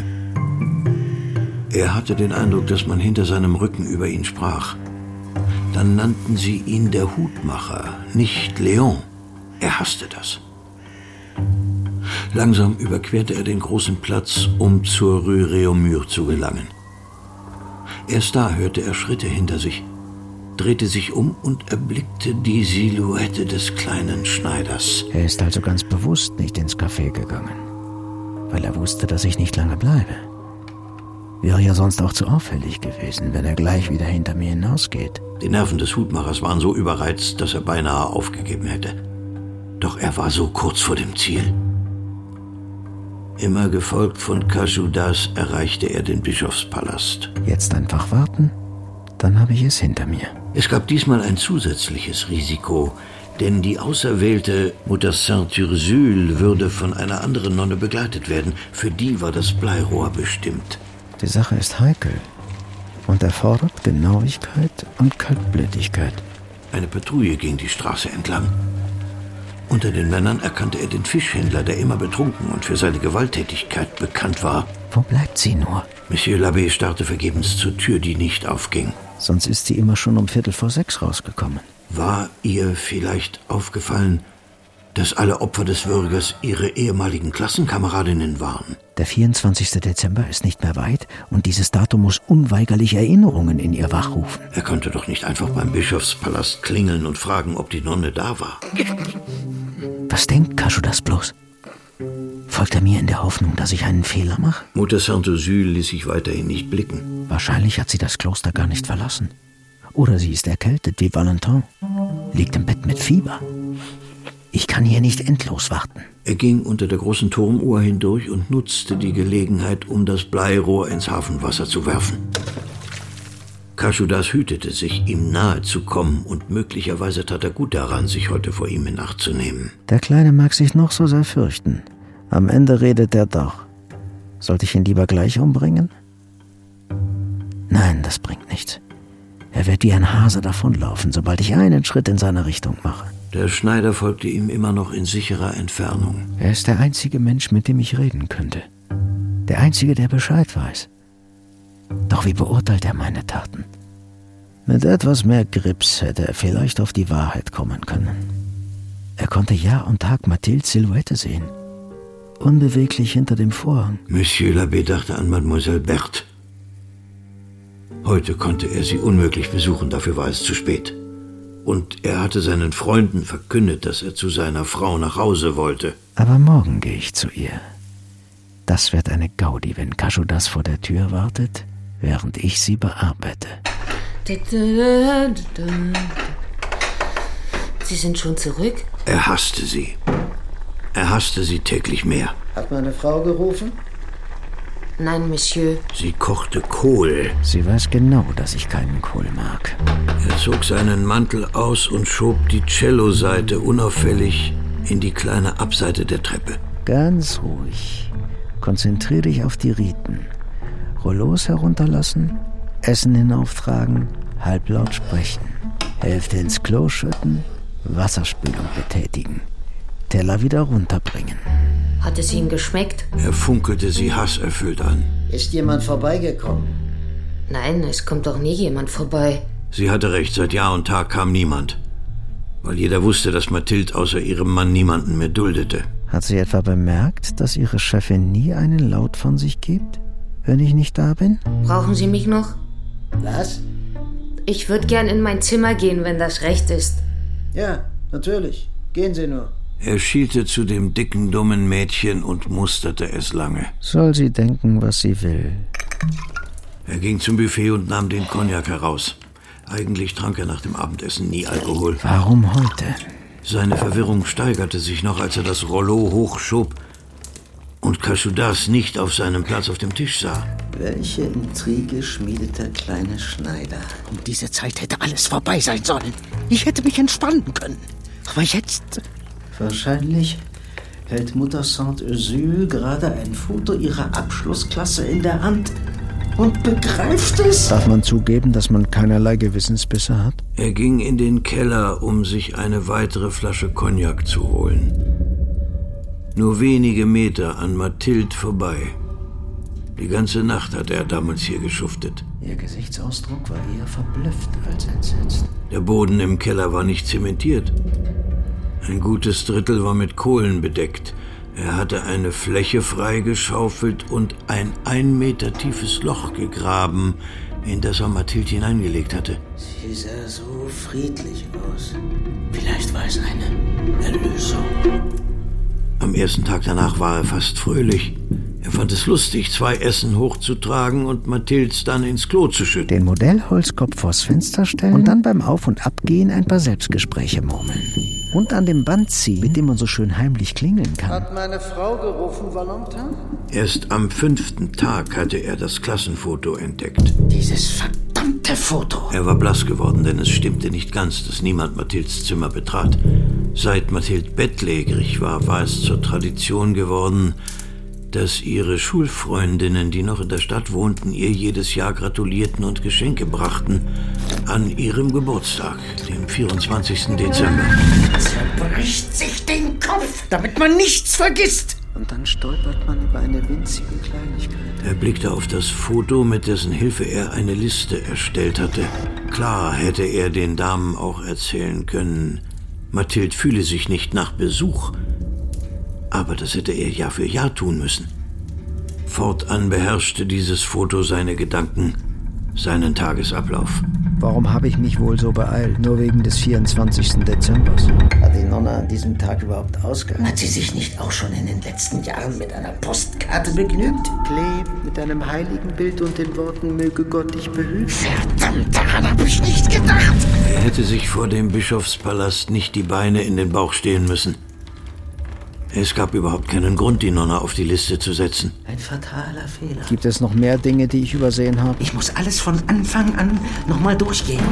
Er hatte den Eindruck, dass man hinter seinem Rücken über ihn sprach. Dann nannten sie ihn der Hutmacher, nicht Leon. Er hasste das. Langsam überquerte er den großen Platz, um zur Rue Réaumur zu gelangen. Erst da hörte er Schritte hinter sich, drehte sich um und erblickte die Silhouette des kleinen Schneiders. Er ist also ganz bewusst nicht ins Café gegangen, weil er wusste, dass ich nicht lange bleibe. Wäre ja sonst auch zu auffällig gewesen, wenn er gleich wieder hinter mir hinausgeht. Die Nerven des Hutmachers waren so überreizt, dass er beinahe aufgegeben hätte. Doch er war so kurz vor dem Ziel. Immer gefolgt von Cachodas erreichte er den Bischofspalast. Jetzt einfach warten, dann habe ich es hinter mir. Es gab diesmal ein zusätzliches Risiko, denn die auserwählte Mutter Sainte-Ursule würde von einer anderen Nonne begleitet werden. Für die war das Bleirohr bestimmt. Die Sache ist heikel und erfordert Genauigkeit und Kaltblütigkeit. Eine Patrouille ging die Straße entlang. Unter den Männern erkannte er den Fischhändler, der immer betrunken und für seine Gewalttätigkeit bekannt war. Wo bleibt sie nur? Monsieur l'Abbé starrte vergebens zur Tür, die nicht aufging. Sonst ist sie immer schon um 5:45 rausgekommen. War ihr vielleicht aufgefallen, dass alle Opfer des Würgers ihre ehemaligen Klassenkameradinnen waren? Der 24. Dezember ist nicht mehr weit und dieses Datum muss unweigerlich Erinnerungen in ihr wachrufen. Er konnte doch nicht einfach beim Bischofspalast klingeln und fragen, ob die Nonne da war. Was denkt Cachodas bloß? Folgt er mir in der Hoffnung, dass ich einen Fehler mache? Mutter Sainte-Ursule ließ sich weiterhin nicht blicken. Wahrscheinlich hat sie das Kloster gar nicht verlassen. Oder sie ist erkältet wie Valentin, liegt im Bett mit Fieber. Ich kann hier nicht endlos warten. Er ging unter der großen Turmuhr hindurch und nutzte die Gelegenheit, um das Bleirohr ins Hafenwasser zu werfen. Cachodas hütete sich, ihm nahe zu kommen, und möglicherweise tat er gut daran, sich heute vor ihm in Acht zu nehmen. Der Kleine mag sich noch so sehr fürchten. Am Ende redet er doch. Sollte ich ihn lieber gleich umbringen? Nein, das bringt nichts. Er wird wie ein Hase davonlaufen, sobald ich einen Schritt in seine Richtung mache. Der Schneider folgte ihm immer noch in sicherer Entfernung. Er ist der einzige Mensch, mit dem ich reden könnte. Der einzige, der Bescheid weiß. Doch wie beurteilt er meine Taten? Mit etwas mehr Grips hätte er vielleicht auf die Wahrheit kommen können. Er konnte Jahr und Tag Mathildes Silhouette sehen. Unbeweglich hinter dem Vorhang. Monsieur l'Abbé dachte an Mademoiselle Berthe. Heute konnte er sie unmöglich besuchen, dafür war es zu spät. Und er hatte seinen Freunden verkündet, dass er zu seiner Frau nach Hause wollte. Aber morgen gehe ich zu ihr. Das wird eine Gaudi, wenn Kaschudas vor der Tür wartet, während ich sie bearbeite. Sie sind schon zurück? Er hasste sie. Er hasste sie täglich mehr. Hat meine Frau gerufen? Nein, Monsieur. Sie kochte Kohl. Sie weiß genau, dass ich keinen Kohl mag. Er zog seinen Mantel aus und schob die Celloseite unauffällig in die kleine Abseite der Treppe. Ganz ruhig. Konzentrier dich auf die Riten. Rollos herunterlassen, Essen hinauftragen, halblaut sprechen. Hälfte ins Klo schütten, Wasserspülung betätigen. Teller wieder runterbringen. Hat es Ihnen geschmeckt? Er funkelte sie hasserfüllt an. Ist jemand vorbeigekommen? Nein, es kommt doch nie jemand vorbei. Sie hatte recht, seit Jahr und Tag kam niemand. Weil jeder wusste, dass Mathilde außer ihrem Mann niemanden mehr duldete. Hat sie etwa bemerkt, dass ihre Chefin nie einen Laut von sich gibt, wenn ich nicht da bin? Brauchen Sie mich noch? Was? Ich würde gern in mein Zimmer gehen, wenn das recht ist. Ja, natürlich. Gehen Sie nur. Er schielte zu dem dicken, dummen Mädchen und musterte es lange. Soll sie denken, was sie will. Er ging zum Buffet und nahm den Cognac heraus. Eigentlich trank er nach dem Abendessen nie Alkohol. Warum heute? Seine Verwirrung steigerte sich noch, als er das Rollo hochschob und Kaschudas nicht auf seinem Platz auf dem Tisch sah. Welche Intrige schmiedet der kleine Schneider? Um diese Zeit hätte alles vorbei sein sollen. Ich hätte mich entspannen können. Aber jetzt... Wahrscheinlich hält Mutter Sainte-Ursule gerade ein Foto ihrer Abschlussklasse in der Hand und begreift es. Darf man zugeben, dass man keinerlei Gewissensbisse hat? Er ging in den Keller, um sich eine weitere Flasche Cognac zu holen. Nur wenige Meter an Mathilde vorbei. Die ganze Nacht hatte er damals hier geschuftet. Ihr Gesichtsausdruck war eher verblüfft als entsetzt. Der Boden im Keller war nicht zementiert. Ein gutes Drittel war mit Kohlen bedeckt. Er hatte eine Fläche freigeschaufelt und ein 1 Meter tiefes Loch gegraben, in das er Mathilde hineingelegt hatte. Sie sah so friedlich aus. Vielleicht war es eine Erlösung. Am ersten Tag danach war er fast fröhlich. Er fand es lustig, 2 Essen hochzutragen und Mathildes dann ins Klo zu schütten. Den Modellholzkopf vors Fenster stellen und dann beim Auf- und Abgehen ein paar Selbstgespräche murmeln. Und an dem Band ziehen, mit dem man so schön heimlich klingeln kann. Hat meine Frau gerufen, Valentin? Erst am 5. Tag hatte er das Klassenfoto entdeckt. Dieses verdammte Foto. Er war blass geworden, denn es stimmte nicht ganz, dass niemand Mathildes Zimmer betrat. Seit Mathilde bettlägerig war, war es zur Tradition geworden, dass ihre Schulfreundinnen, die noch in der Stadt wohnten, ihr jedes Jahr gratulierten und Geschenke brachten an ihrem Geburtstag, dem 24. Dezember. Zerbricht sich den Kopf, damit man nichts vergisst. Und dann stolpert man über eine winzige Kleinigkeit. Er blickte auf das Foto, mit dessen Hilfe er eine Liste erstellt hatte. Klar hätte er den Damen auch erzählen können, Mathilde fühle sich nicht nach Besuch. Aber das hätte er Jahr für Jahr tun müssen. Fortan beherrschte dieses Foto seine Gedanken, seinen Tagesablauf. Warum habe ich mich wohl so beeilt? Nur wegen des 24. Dezembers. Hat die Nonna an diesem Tag überhaupt ausgehalten? Hat sie sich nicht auch schon in den letzten Jahren mit einer Postkarte begnügt? Klebt mit einem Heiligenbild und den Worten, möge Gott dich behüten. Verdammt, daran habe ich nicht gedacht. Er hätte sich vor dem Bischofspalast nicht die Beine in den Bauch stehen müssen. Es gab überhaupt keinen Grund, die Nonna auf die Liste zu setzen. Ein fataler Fehler. Gibt es noch mehr Dinge, die ich übersehen habe? Ich muss alles von Anfang an nochmal durchgehen.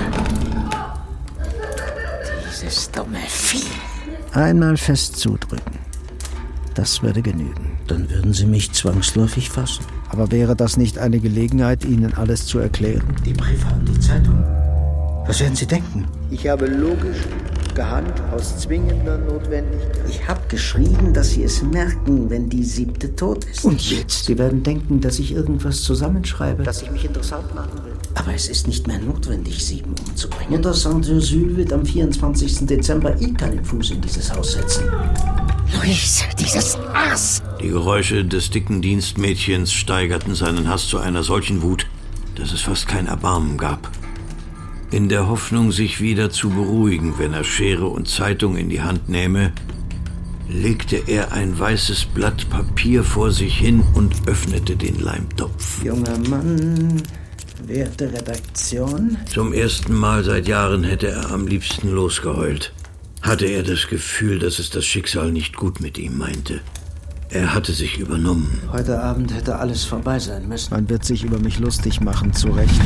Dieses dumme Vieh. Einmal fest zudrücken. Das würde genügen. Dann würden Sie mich zwangsläufig fassen. Aber wäre das nicht eine Gelegenheit, Ihnen alles zu erklären? Die Briefe an die Zeitung. Was werden Sie denken? Ich habe logisch gehandelt aus zwingender Notwendigkeit. Ich habe geschrieben, dass Sie es merken, wenn die 7. tot ist. Und jetzt? Sie werden denken, dass ich irgendwas zusammenschreibe, dass ich mich interessant machen will. Aber es ist nicht mehr notwendig, 7 umzubringen. Mutter Saint-Ursule wird am 24. Dezember keinen Fuß in dieses Haus setzen. Louise, dieses Aas! Die Geräusche des dicken Dienstmädchens steigerten seinen Hass zu einer solchen Wut, dass es fast kein Erbarmen gab. In der Hoffnung, sich wieder zu beruhigen, wenn er Schere und Zeitung in die Hand nähme, legte er ein weißes Blatt Papier vor sich hin und öffnete den Leimtopf. Junger Mann, werte Redaktion. Zum ersten Mal seit Jahren hätte er am liebsten losgeheult. Hatte er das Gefühl, dass es das Schicksal nicht gut mit ihm meinte. Er hatte sich übernommen. Heute Abend hätte alles vorbei sein müssen. Man wird sich über mich lustig machen, zu Recht.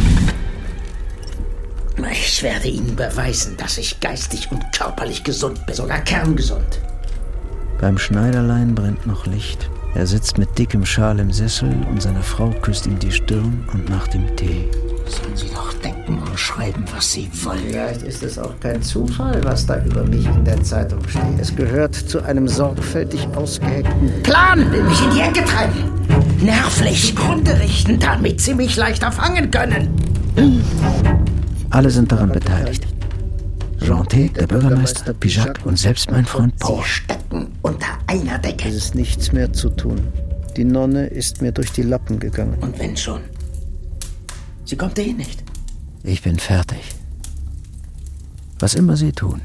Ich werde Ihnen beweisen, dass ich geistig und körperlich gesund bin. Sogar kerngesund. Beim Schneiderlein brennt noch Licht. Er sitzt mit dickem Schal im Sessel und seine Frau küsst ihm die Stirn und macht ihm Tee. Sollen Sie doch denken und schreiben, was Sie wollen. Vielleicht ist es auch kein Zufall, was da über mich in der Zeitung steht. Es gehört zu einem sorgfältig ausgeheckten Plan, will mich in die Ecke treiben. Nervlich Grunde richten, damit Sie mich leichter fangen können. Alle sind daran beteiligt. Jean-T, der Bürgermeister, Pijac und selbst mein Freund Paul. Sie stecken unter einer Decke. Es ist nichts mehr zu tun. Die Nonne ist mir durch die Lappen gegangen. Und wenn schon? Sie kommt nicht. Ich bin fertig. Was immer Sie tun.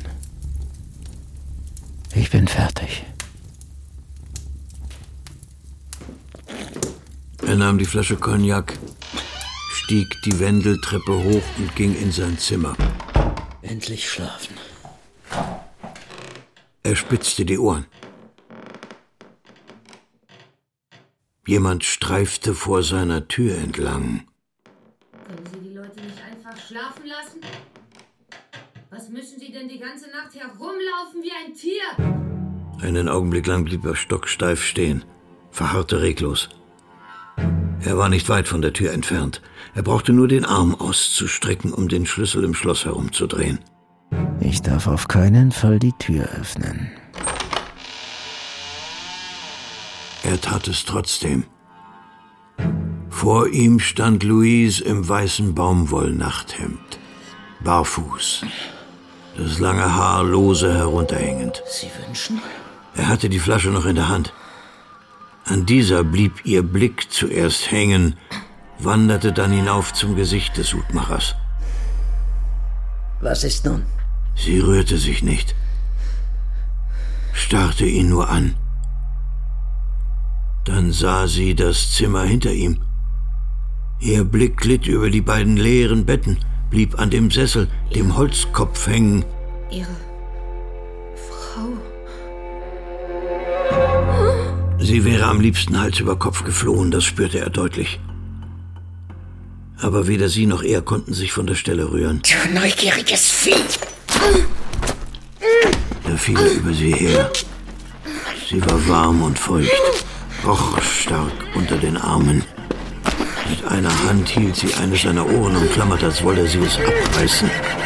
Ich bin fertig. Er nahm die Flasche Cognac, stieg die Wendeltreppe hoch und ging in sein Zimmer. Endlich schlafen. Er spitzte die Ohren. Jemand streifte vor seiner Tür entlang. Können Sie die Leute nicht einfach schlafen lassen? Was müssen Sie denn die ganze Nacht herumlaufen wie ein Tier? Einen Augenblick lang blieb er stocksteif stehen, verharrte reglos. Er war nicht weit von der Tür entfernt. Er brauchte nur den Arm auszustrecken, um den Schlüssel im Schloss herumzudrehen. Ich darf auf keinen Fall die Tür öffnen. Er tat es trotzdem. Vor ihm stand Louise im weißen Baumwollnachthemd, barfuß, das lange Haar lose herunterhängend. Sie wünschen? Er hatte die Flasche noch in der Hand. An dieser blieb ihr Blick zuerst hängen, wanderte dann hinauf zum Gesicht des Hutmachers. Was ist nun? Sie rührte sich nicht, starrte ihn nur an. Dann sah sie das Zimmer hinter ihm. Ihr Blick glitt über die beiden leeren Betten, blieb an dem Sessel, dem Holzkopf hängen. Ihre Frau. Sie wäre am liebsten Hals über Kopf geflohen, das spürte er deutlich. Aber weder sie noch er konnten sich von der Stelle rühren. Du neugieriges Vieh! Da fiel er über sie her. Sie war warm und feucht, roch stark unter den Armen. Mit einer Hand hielt sie eines seiner Ohren umklammert, als wollte sie es abreißen.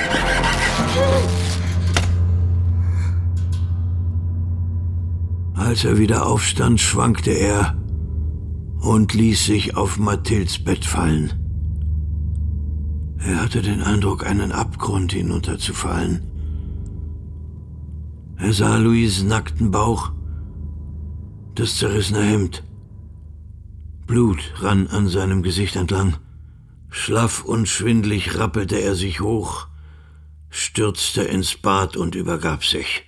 Als er wieder aufstand, schwankte er und ließ sich auf Mathildes Bett fallen. Er hatte den Eindruck, einen Abgrund hinunterzufallen. Er sah Louises nackten Bauch, das zerrissene Hemd. Blut rann an seinem Gesicht entlang. Schlaff und schwindlig rappelte er sich hoch, stürzte ins Bad und übergab sich.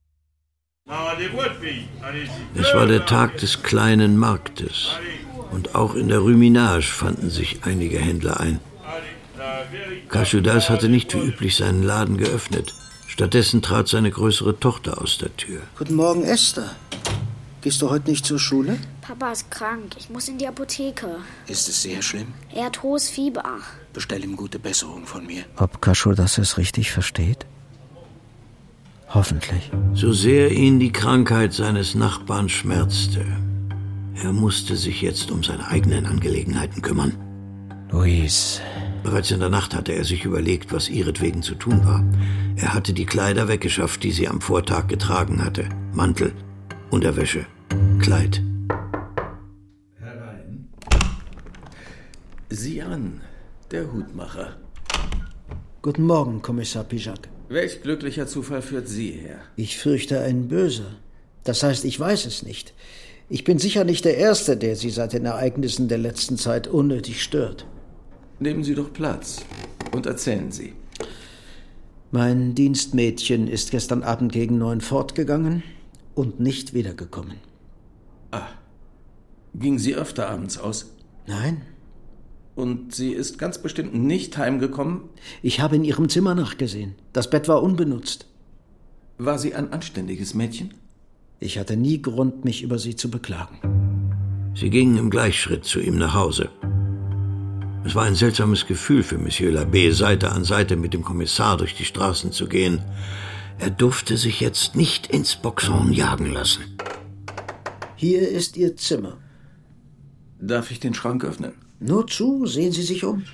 Es war der Tag des kleinen Marktes, und auch in der Rue Minage fanden sich einige Händler ein. Cachodas hatte nicht wie üblich seinen Laden geöffnet. Stattdessen trat seine größere Tochter aus der Tür. Guten Morgen, Esther. Gehst du heute nicht zur Schule? Papa ist krank. Ich muss in die Apotheke. Ist es sehr schlimm? Er hat hohes Fieber. Bestell ihm gute Besserung von mir. Ob Cachodas es richtig versteht? Hoffentlich. So sehr ihn die Krankheit seines Nachbarn schmerzte, er musste sich jetzt um seine eigenen Angelegenheiten kümmern. Louise. Bereits in der Nacht hatte er sich überlegt, was ihretwegen zu tun war. Er hatte die Kleider weggeschafft, die sie am Vortag getragen hatte. Mantel, Unterwäsche, Kleid. Herein. Sieh an. Der Hutmacher. Guten Morgen, Kommissar Pijak. Welch glücklicher Zufall führt Sie her? Ich fürchte ein böser. Das heißt, ich weiß es nicht. Ich bin sicher nicht der Erste, der Sie seit den Ereignissen der letzten Zeit unnötig stört. Nehmen Sie doch Platz und erzählen Sie. Mein Dienstmädchen ist gestern Abend gegen 9 fortgegangen und nicht wiedergekommen. Ah, ging sie öfter abends aus? Nein. Und sie ist ganz bestimmt nicht heimgekommen? Ich habe in ihrem Zimmer nachgesehen. Das Bett war unbenutzt. War sie ein anständiges Mädchen? Ich hatte nie Grund, mich über sie zu beklagen. Sie gingen im Gleichschritt zu ihm nach Hause. Es war ein seltsames Gefühl für Monsieur Labbé, Seite an Seite mit dem Kommissar durch die Straßen zu gehen. Er durfte sich jetzt nicht ins Boxhorn jagen lassen. Hier ist Ihr Zimmer. Darf ich den Schrank öffnen? Nur zu, sehen Sie sich um.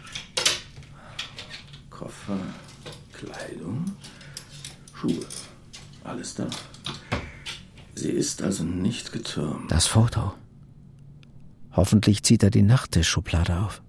Koffer, Kleidung, Schuhe, alles da. Sie ist also nicht getürmt. Das Foto. Hoffentlich zieht er die Nachttischschublade auf.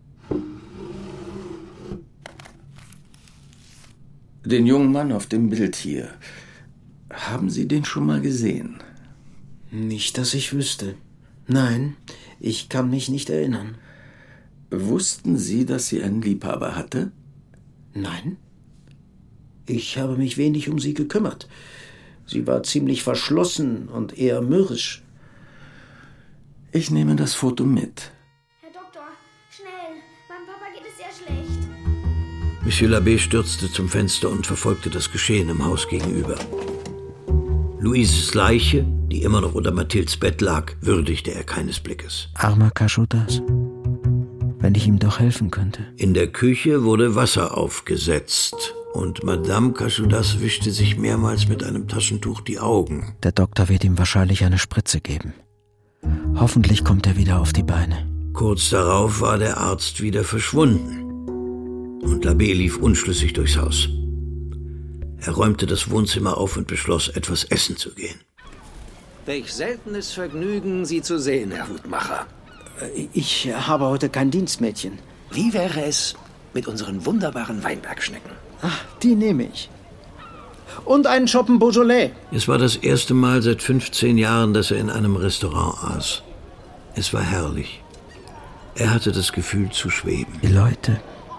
Den jungen Mann auf dem Bild hier. Haben Sie den schon mal gesehen? Nicht, dass ich wüsste. Nein, ich kann mich nicht erinnern. Wussten Sie, dass sie einen Liebhaber hatte? Nein. Ich habe mich wenig um sie gekümmert. Sie war ziemlich verschlossen und eher mürrisch. Ich nehme das Foto mit. Herr Doktor, schnell. Meinem Papa geht es sehr schlecht. Monsieur Labbé stürzte zum Fenster und verfolgte das Geschehen im Haus gegenüber. Louises Leiche, die immer noch unter Mathildes Bett lag, würdigte er keines Blickes. Armer Cachotas. Wenn ich ihm doch helfen könnte. In der Küche wurde Wasser aufgesetzt und Madame Cachotas wischte sich mehrmals mit einem Taschentuch die Augen. Der Doktor wird ihm wahrscheinlich eine Spritze geben. Hoffentlich kommt er wieder auf die Beine. Kurz darauf war der Arzt wieder verschwunden und Labbé lief unschlüssig durchs Haus. Er räumte das Wohnzimmer auf und beschloss, etwas essen zu gehen. Welch seltenes Vergnügen, Sie zu sehen, Herr Hutmacher. Ich habe heute kein Dienstmädchen. Wie wäre es mit unseren wunderbaren Weinbergschnecken? Ach, die nehme ich. Und einen Schoppen Beaujolais. Es war das erste Mal seit 15 Jahren, dass er in einem Restaurant aß. Es war herrlich. Er hatte das Gefühl zu schweben. Die Leute.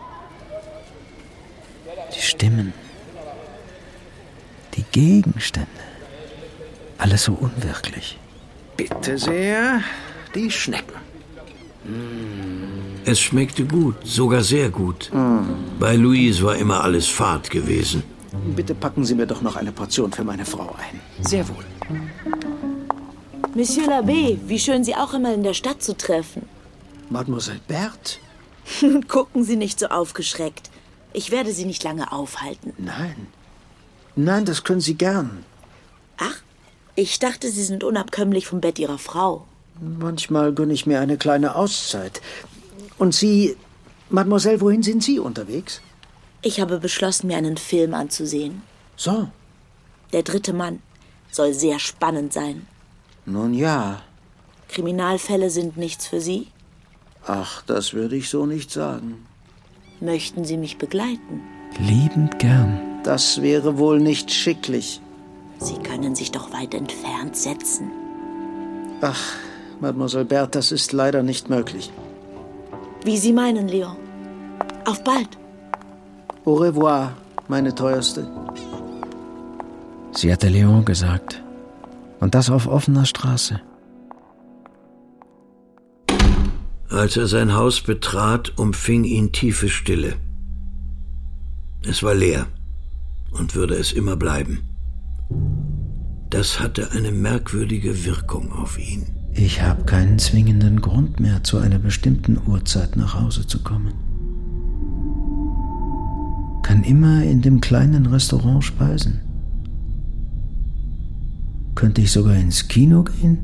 Die Stimmen. Die Gegenstände. Alles so unwirklich. Bitte sehr, die Schnecken. Es schmeckte gut, sogar sehr gut. Bei Louise war immer alles fad gewesen. Bitte packen Sie mir doch noch eine Portion für meine Frau ein. Sehr wohl. Monsieur Labbé, wie schön, Sie auch immer in der Stadt zu treffen. Mademoiselle Berthe? Nun gucken Sie nicht so aufgeschreckt. Ich werde Sie nicht lange aufhalten. Nein, das können Sie gern. Ach, ich dachte, Sie sind unabkömmlich vom Bett Ihrer Frau. Manchmal gönne ich mir eine kleine Auszeit. Und Sie, Mademoiselle, wohin sind Sie unterwegs? Ich habe beschlossen, mir einen Film anzusehen. So? Der 3. Mann soll sehr spannend sein. Nun ja. Kriminalfälle sind nichts für Sie? Ach, das würde ich so nicht sagen. Möchten Sie mich begleiten? Liebend gern. Das wäre wohl nicht schicklich. Sie können sich doch weit entfernt setzen. Ach, Mademoiselle Berthe, das ist leider nicht möglich. Wie Sie meinen, Leon. Auf bald. Au revoir, meine Teuerste. Sie hatte Leon gesagt. Und das auf offener Straße. Als er sein Haus betrat, umfing ihn tiefe Stille. Es war leer und würde es immer bleiben. Das hatte eine merkwürdige Wirkung auf ihn. Ich habe keinen zwingenden Grund mehr, zu einer bestimmten Uhrzeit nach Hause zu kommen. Kann immer in dem kleinen Restaurant speisen. Könnte ich sogar ins Kino gehen?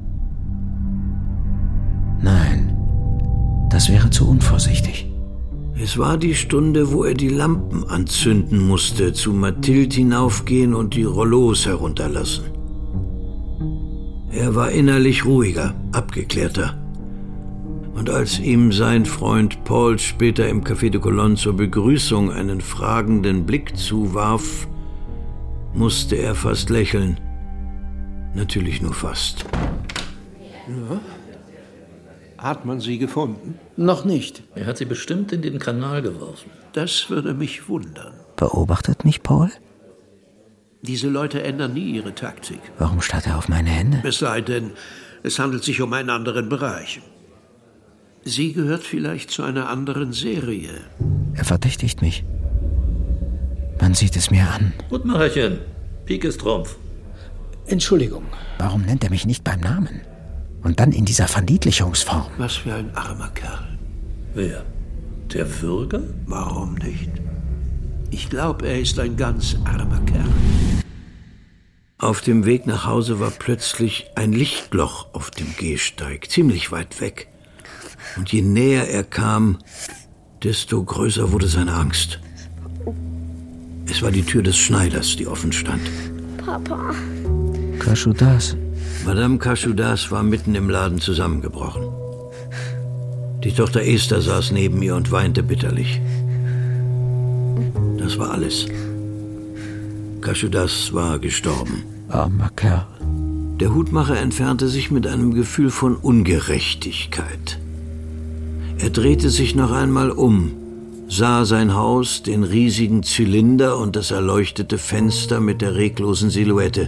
Nein, das wäre zu unvorsichtig. Es war die Stunde, wo er die Lampen anzünden musste, zu Mathilde hinaufgehen und die Rollos herunterlassen. Er war innerlich ruhiger, abgeklärter. Und als ihm sein Freund Paul später im Café de Colonne zur Begrüßung einen fragenden Blick zuwarf, musste er fast lächeln. Natürlich nur fast. Ja. Hat man sie gefunden? Noch nicht. Er hat sie bestimmt in den Kanal geworfen. Das würde mich wundern. Beobachtet mich Paul? Diese Leute ändern nie ihre Taktik. Warum starrt er auf meine Hände? Es sei denn, es handelt sich um einen anderen Bereich. Sie gehört vielleicht zu einer anderen Serie. Er verdächtigt mich. Man sieht es mir an. Gutmacherchen, Pik ist Trumpf. Entschuldigung. Warum nennt er mich nicht beim Namen? Und dann in dieser Verniedlichungsform. Was für ein armer Kerl. Wer? Der Würger? Warum nicht? Ich glaube, er ist ein ganz armer Kerl. Auf dem Weg nach Hause war plötzlich ein Lichtloch auf dem Gehsteig, ziemlich weit weg. Und je näher er kam, desto größer wurde seine Angst. Es war die Tür des Schneiders, die offen stand. Papa. Kaschudas. Madame Kaschudas war mitten im Laden zusammengebrochen. Die Tochter Esther saß neben ihr und weinte bitterlich. Das war alles. Kaschudas war gestorben. Armer Kerl. Der Hutmacher entfernte sich mit einem Gefühl von Ungerechtigkeit. Er drehte sich noch einmal um, sah sein Haus, den riesigen Zylinder und das erleuchtete Fenster mit der reglosen Silhouette.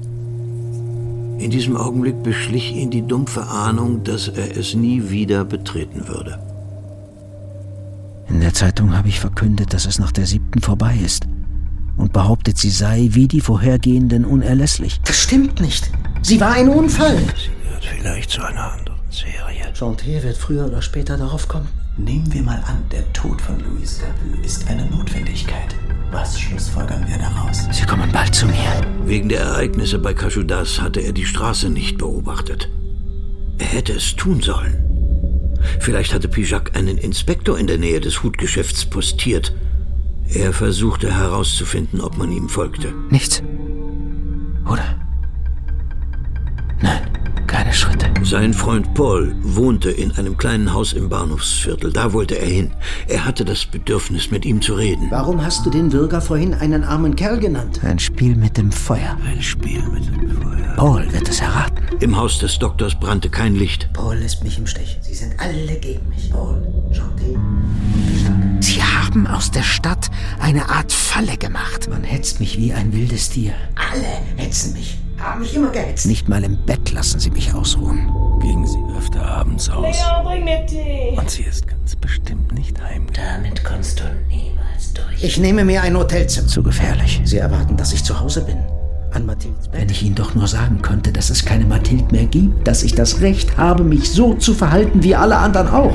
In diesem Augenblick beschlich ihn die dumpfe Ahnung, dass er es nie wieder betreten würde. In der Zeitung habe ich verkündet, dass es nach der 7. vorbei ist. Und behauptet, sie sei wie die vorhergehenden unerlässlich. Das stimmt nicht. Sie war ein Unfall. Sie gehört vielleicht zu einer anderen Serie. Chantier wird früher oder später darauf kommen. Nehmen wir mal an, der Tod von Louise Capu ist eine Notwendigkeit. Was schlussfolgern wir daraus? Sie kommen bald zu mir. Wegen der Ereignisse bei Kaschudas hatte er die Straße nicht beobachtet. Er hätte es tun sollen. Vielleicht hatte Pijac einen Inspektor in der Nähe des Hutgeschäfts postiert. Er versuchte herauszufinden, ob man ihm folgte. Nichts. Oder? Nein, keine Schritte. Sein Freund Paul wohnte in einem kleinen Haus im Bahnhofsviertel. Da wollte er hin. Er hatte das Bedürfnis, mit ihm zu reden. Warum hast du den Bürger vorhin einen armen Kerl genannt? Ein Spiel mit dem Feuer. Ein Spiel mit dem Feuer. Paul wird es erraten. Im Haus des Doktors brannte kein Licht. Paul lässt mich im Stich. Sie sind alle gegen mich. Paul, Chantier. Sie haben aus der Stadt eine Art Falle gemacht. Man hetzt mich wie ein wildes Tier. Alle hetzen mich. Haben mich immer gehetzt. Nicht mal im Bett lassen Sie mich ausruhen. Gingen Sie öfter abends aus. Leo, bring mir Tee. Und sie ist ganz bestimmt nicht heimgegangen. Damit kommst du niemals durch. Ich nehme mir ein Hotelzimmer. Zu gefährlich. Sie erwarten, dass ich zu Hause bin. An Mathildes Bett. Wenn ich Ihnen doch nur sagen könnte, dass es keine Mathilde mehr gibt, dass ich das Recht habe, mich so zu verhalten wie alle anderen auch.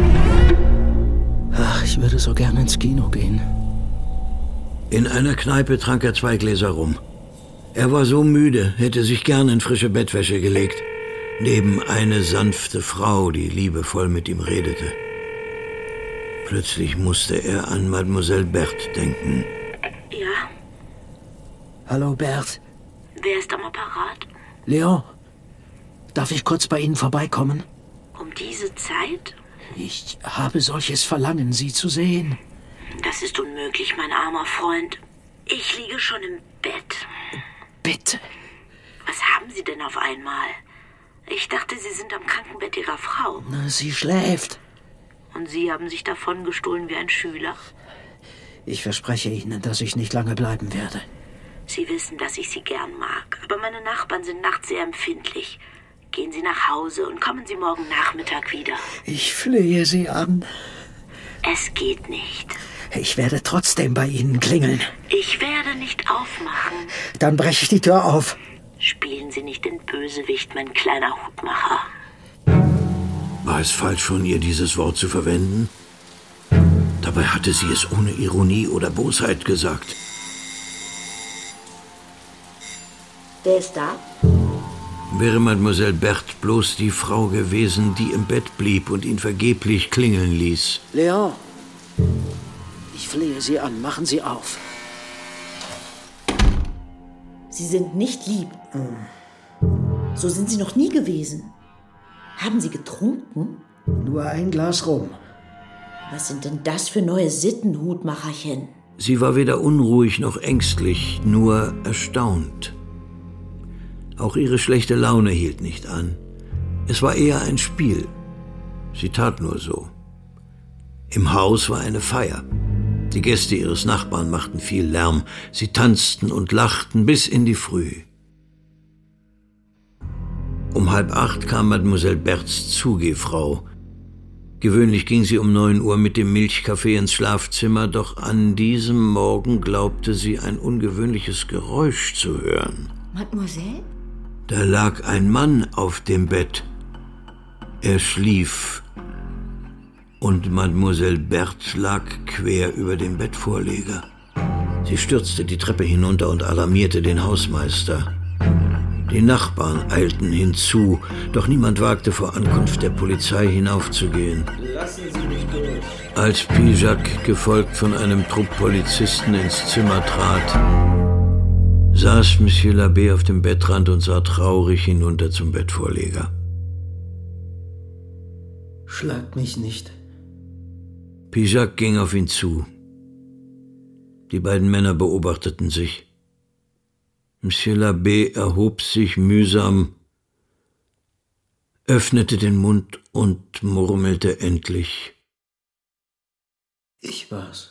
Ach, ich würde so gerne ins Kino gehen. In einer Kneipe trank er 2 Gläser rum. Er war so müde, hätte sich gern in frische Bettwäsche gelegt. Neben eine sanfte Frau, die liebevoll mit ihm redete. Plötzlich musste er an Mademoiselle Berthe denken. Ja, Hallo, Berthe. wer ist am Apparat? Leon, darf ich kurz bei Ihnen vorbeikommen? Um diese Zeit? Ich habe solches Verlangen, Sie zu sehen. Das ist unmöglich, mein armer Freund. Ich liege schon im Bett. Bitte. Was haben Sie denn auf einmal? Ich dachte, Sie sind am Krankenbett Ihrer Frau. Na, sie schläft. Und Sie haben sich davon gestohlen wie ein Schüler? Ich verspreche Ihnen, dass ich nicht lange bleiben werde. Sie wissen, dass ich Sie gern mag, aber meine Nachbarn sind nachts sehr empfindlich. Gehen Sie nach Hause und kommen Sie morgen Nachmittag wieder. Ich flehe Sie an. Es geht nicht. Ich werde trotzdem bei Ihnen klingeln. Ich werde nicht aufmachen. Dann breche ich die Tür auf. Spielen Sie nicht den Bösewicht, mein kleiner Hutmacher. War es falsch von ihr, dieses Wort zu verwenden? Dabei hatte sie es ohne Ironie oder Bosheit gesagt. Wer ist da? Wäre Mademoiselle Berthe bloß die Frau gewesen, die im Bett blieb und ihn vergeblich klingeln ließ. Leon, ich flehe Sie an. Machen Sie auf. Sie sind nicht lieb. So sind Sie noch nie gewesen. Haben Sie getrunken? Nur ein Glas rum. Was sind denn das für neue Sitten, Hutmacherchen? Sie war weder unruhig noch ängstlich, nur erstaunt. Auch ihre schlechte Laune hielt nicht an. Es war eher ein Spiel. Sie tat nur so. Im Haus war eine Feier. Die Gäste ihres Nachbarn machten viel Lärm. Sie tanzten und lachten bis in die Früh. Um 7:30 kam Mademoiselle Berthes Zugehfrau. Gewöhnlich ging sie um 9 Uhr mit dem Milchkaffee ins Schlafzimmer, doch an diesem Morgen glaubte sie, ein ungewöhnliches Geräusch zu hören. Mademoiselle? Da lag ein Mann auf dem Bett. Er schlief. Und Mademoiselle Berthes lag quer über dem Bettvorleger. Sie stürzte die Treppe hinunter und alarmierte den Hausmeister. Die Nachbarn eilten hinzu, doch niemand wagte vor Ankunft der Polizei hinaufzugehen. Lassen Sie mich durch. Als Pijac, gefolgt von einem Trupp Polizisten, ins Zimmer trat, saß Monsieur l'Abbé auf dem Bettrand und sah traurig hinunter zum Bettvorleger. Schlag mich nicht. Pijac ging auf ihn zu. Die beiden Männer beobachteten sich. Monsieur l'Abbé erhob sich mühsam, öffnete den Mund und murmelte endlich: Ich war's.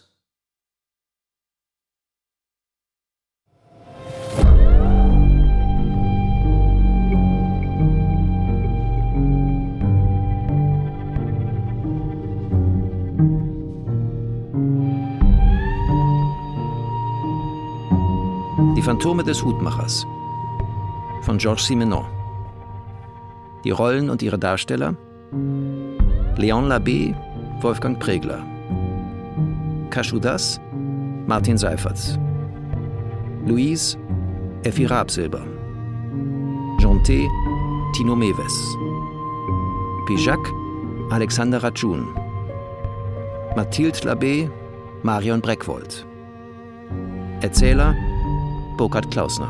Die Phantome des Hutmachers von Georges Simenon. Die Rollen und ihre Darsteller: Léon l'Abbé, Wolfgang Pregler. Cachudas, Martin Seifertz. Louise, Effi Rabsilber. Jonté, Tino Mewes. Pijac, Alexander Radschun. Mathilde l'Abbé, Marion Breckwold. Erzähler: Burkhard Klausner.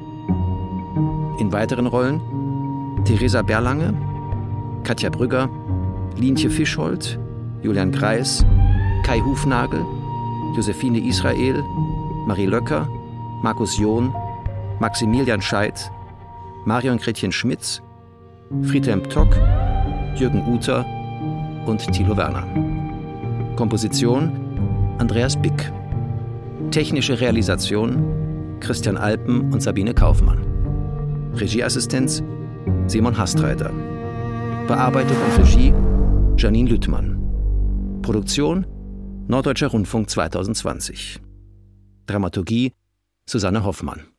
In weiteren Rollen: Theresa Berlange, Katja Brügger, Lientje Fischholt, Julian Kreis, Kai Hufnagel, Josephine Israel, Marie Löcker, Markus John, Maximilian Scheidt, Marion Gretchen Schmitz, Friedhelm Tock, Jürgen Uter und Thilo Werner. Komposition: Andreas Bick. Technische Realisation: Christian Alpen und Sabine Kaufmann. Regieassistenz: Simon Hastreiter. Bearbeitung und Regie: Janine Lüttmann. Produktion: Norddeutscher Rundfunk 2020. Dramaturgie: Susanne Hoffmann.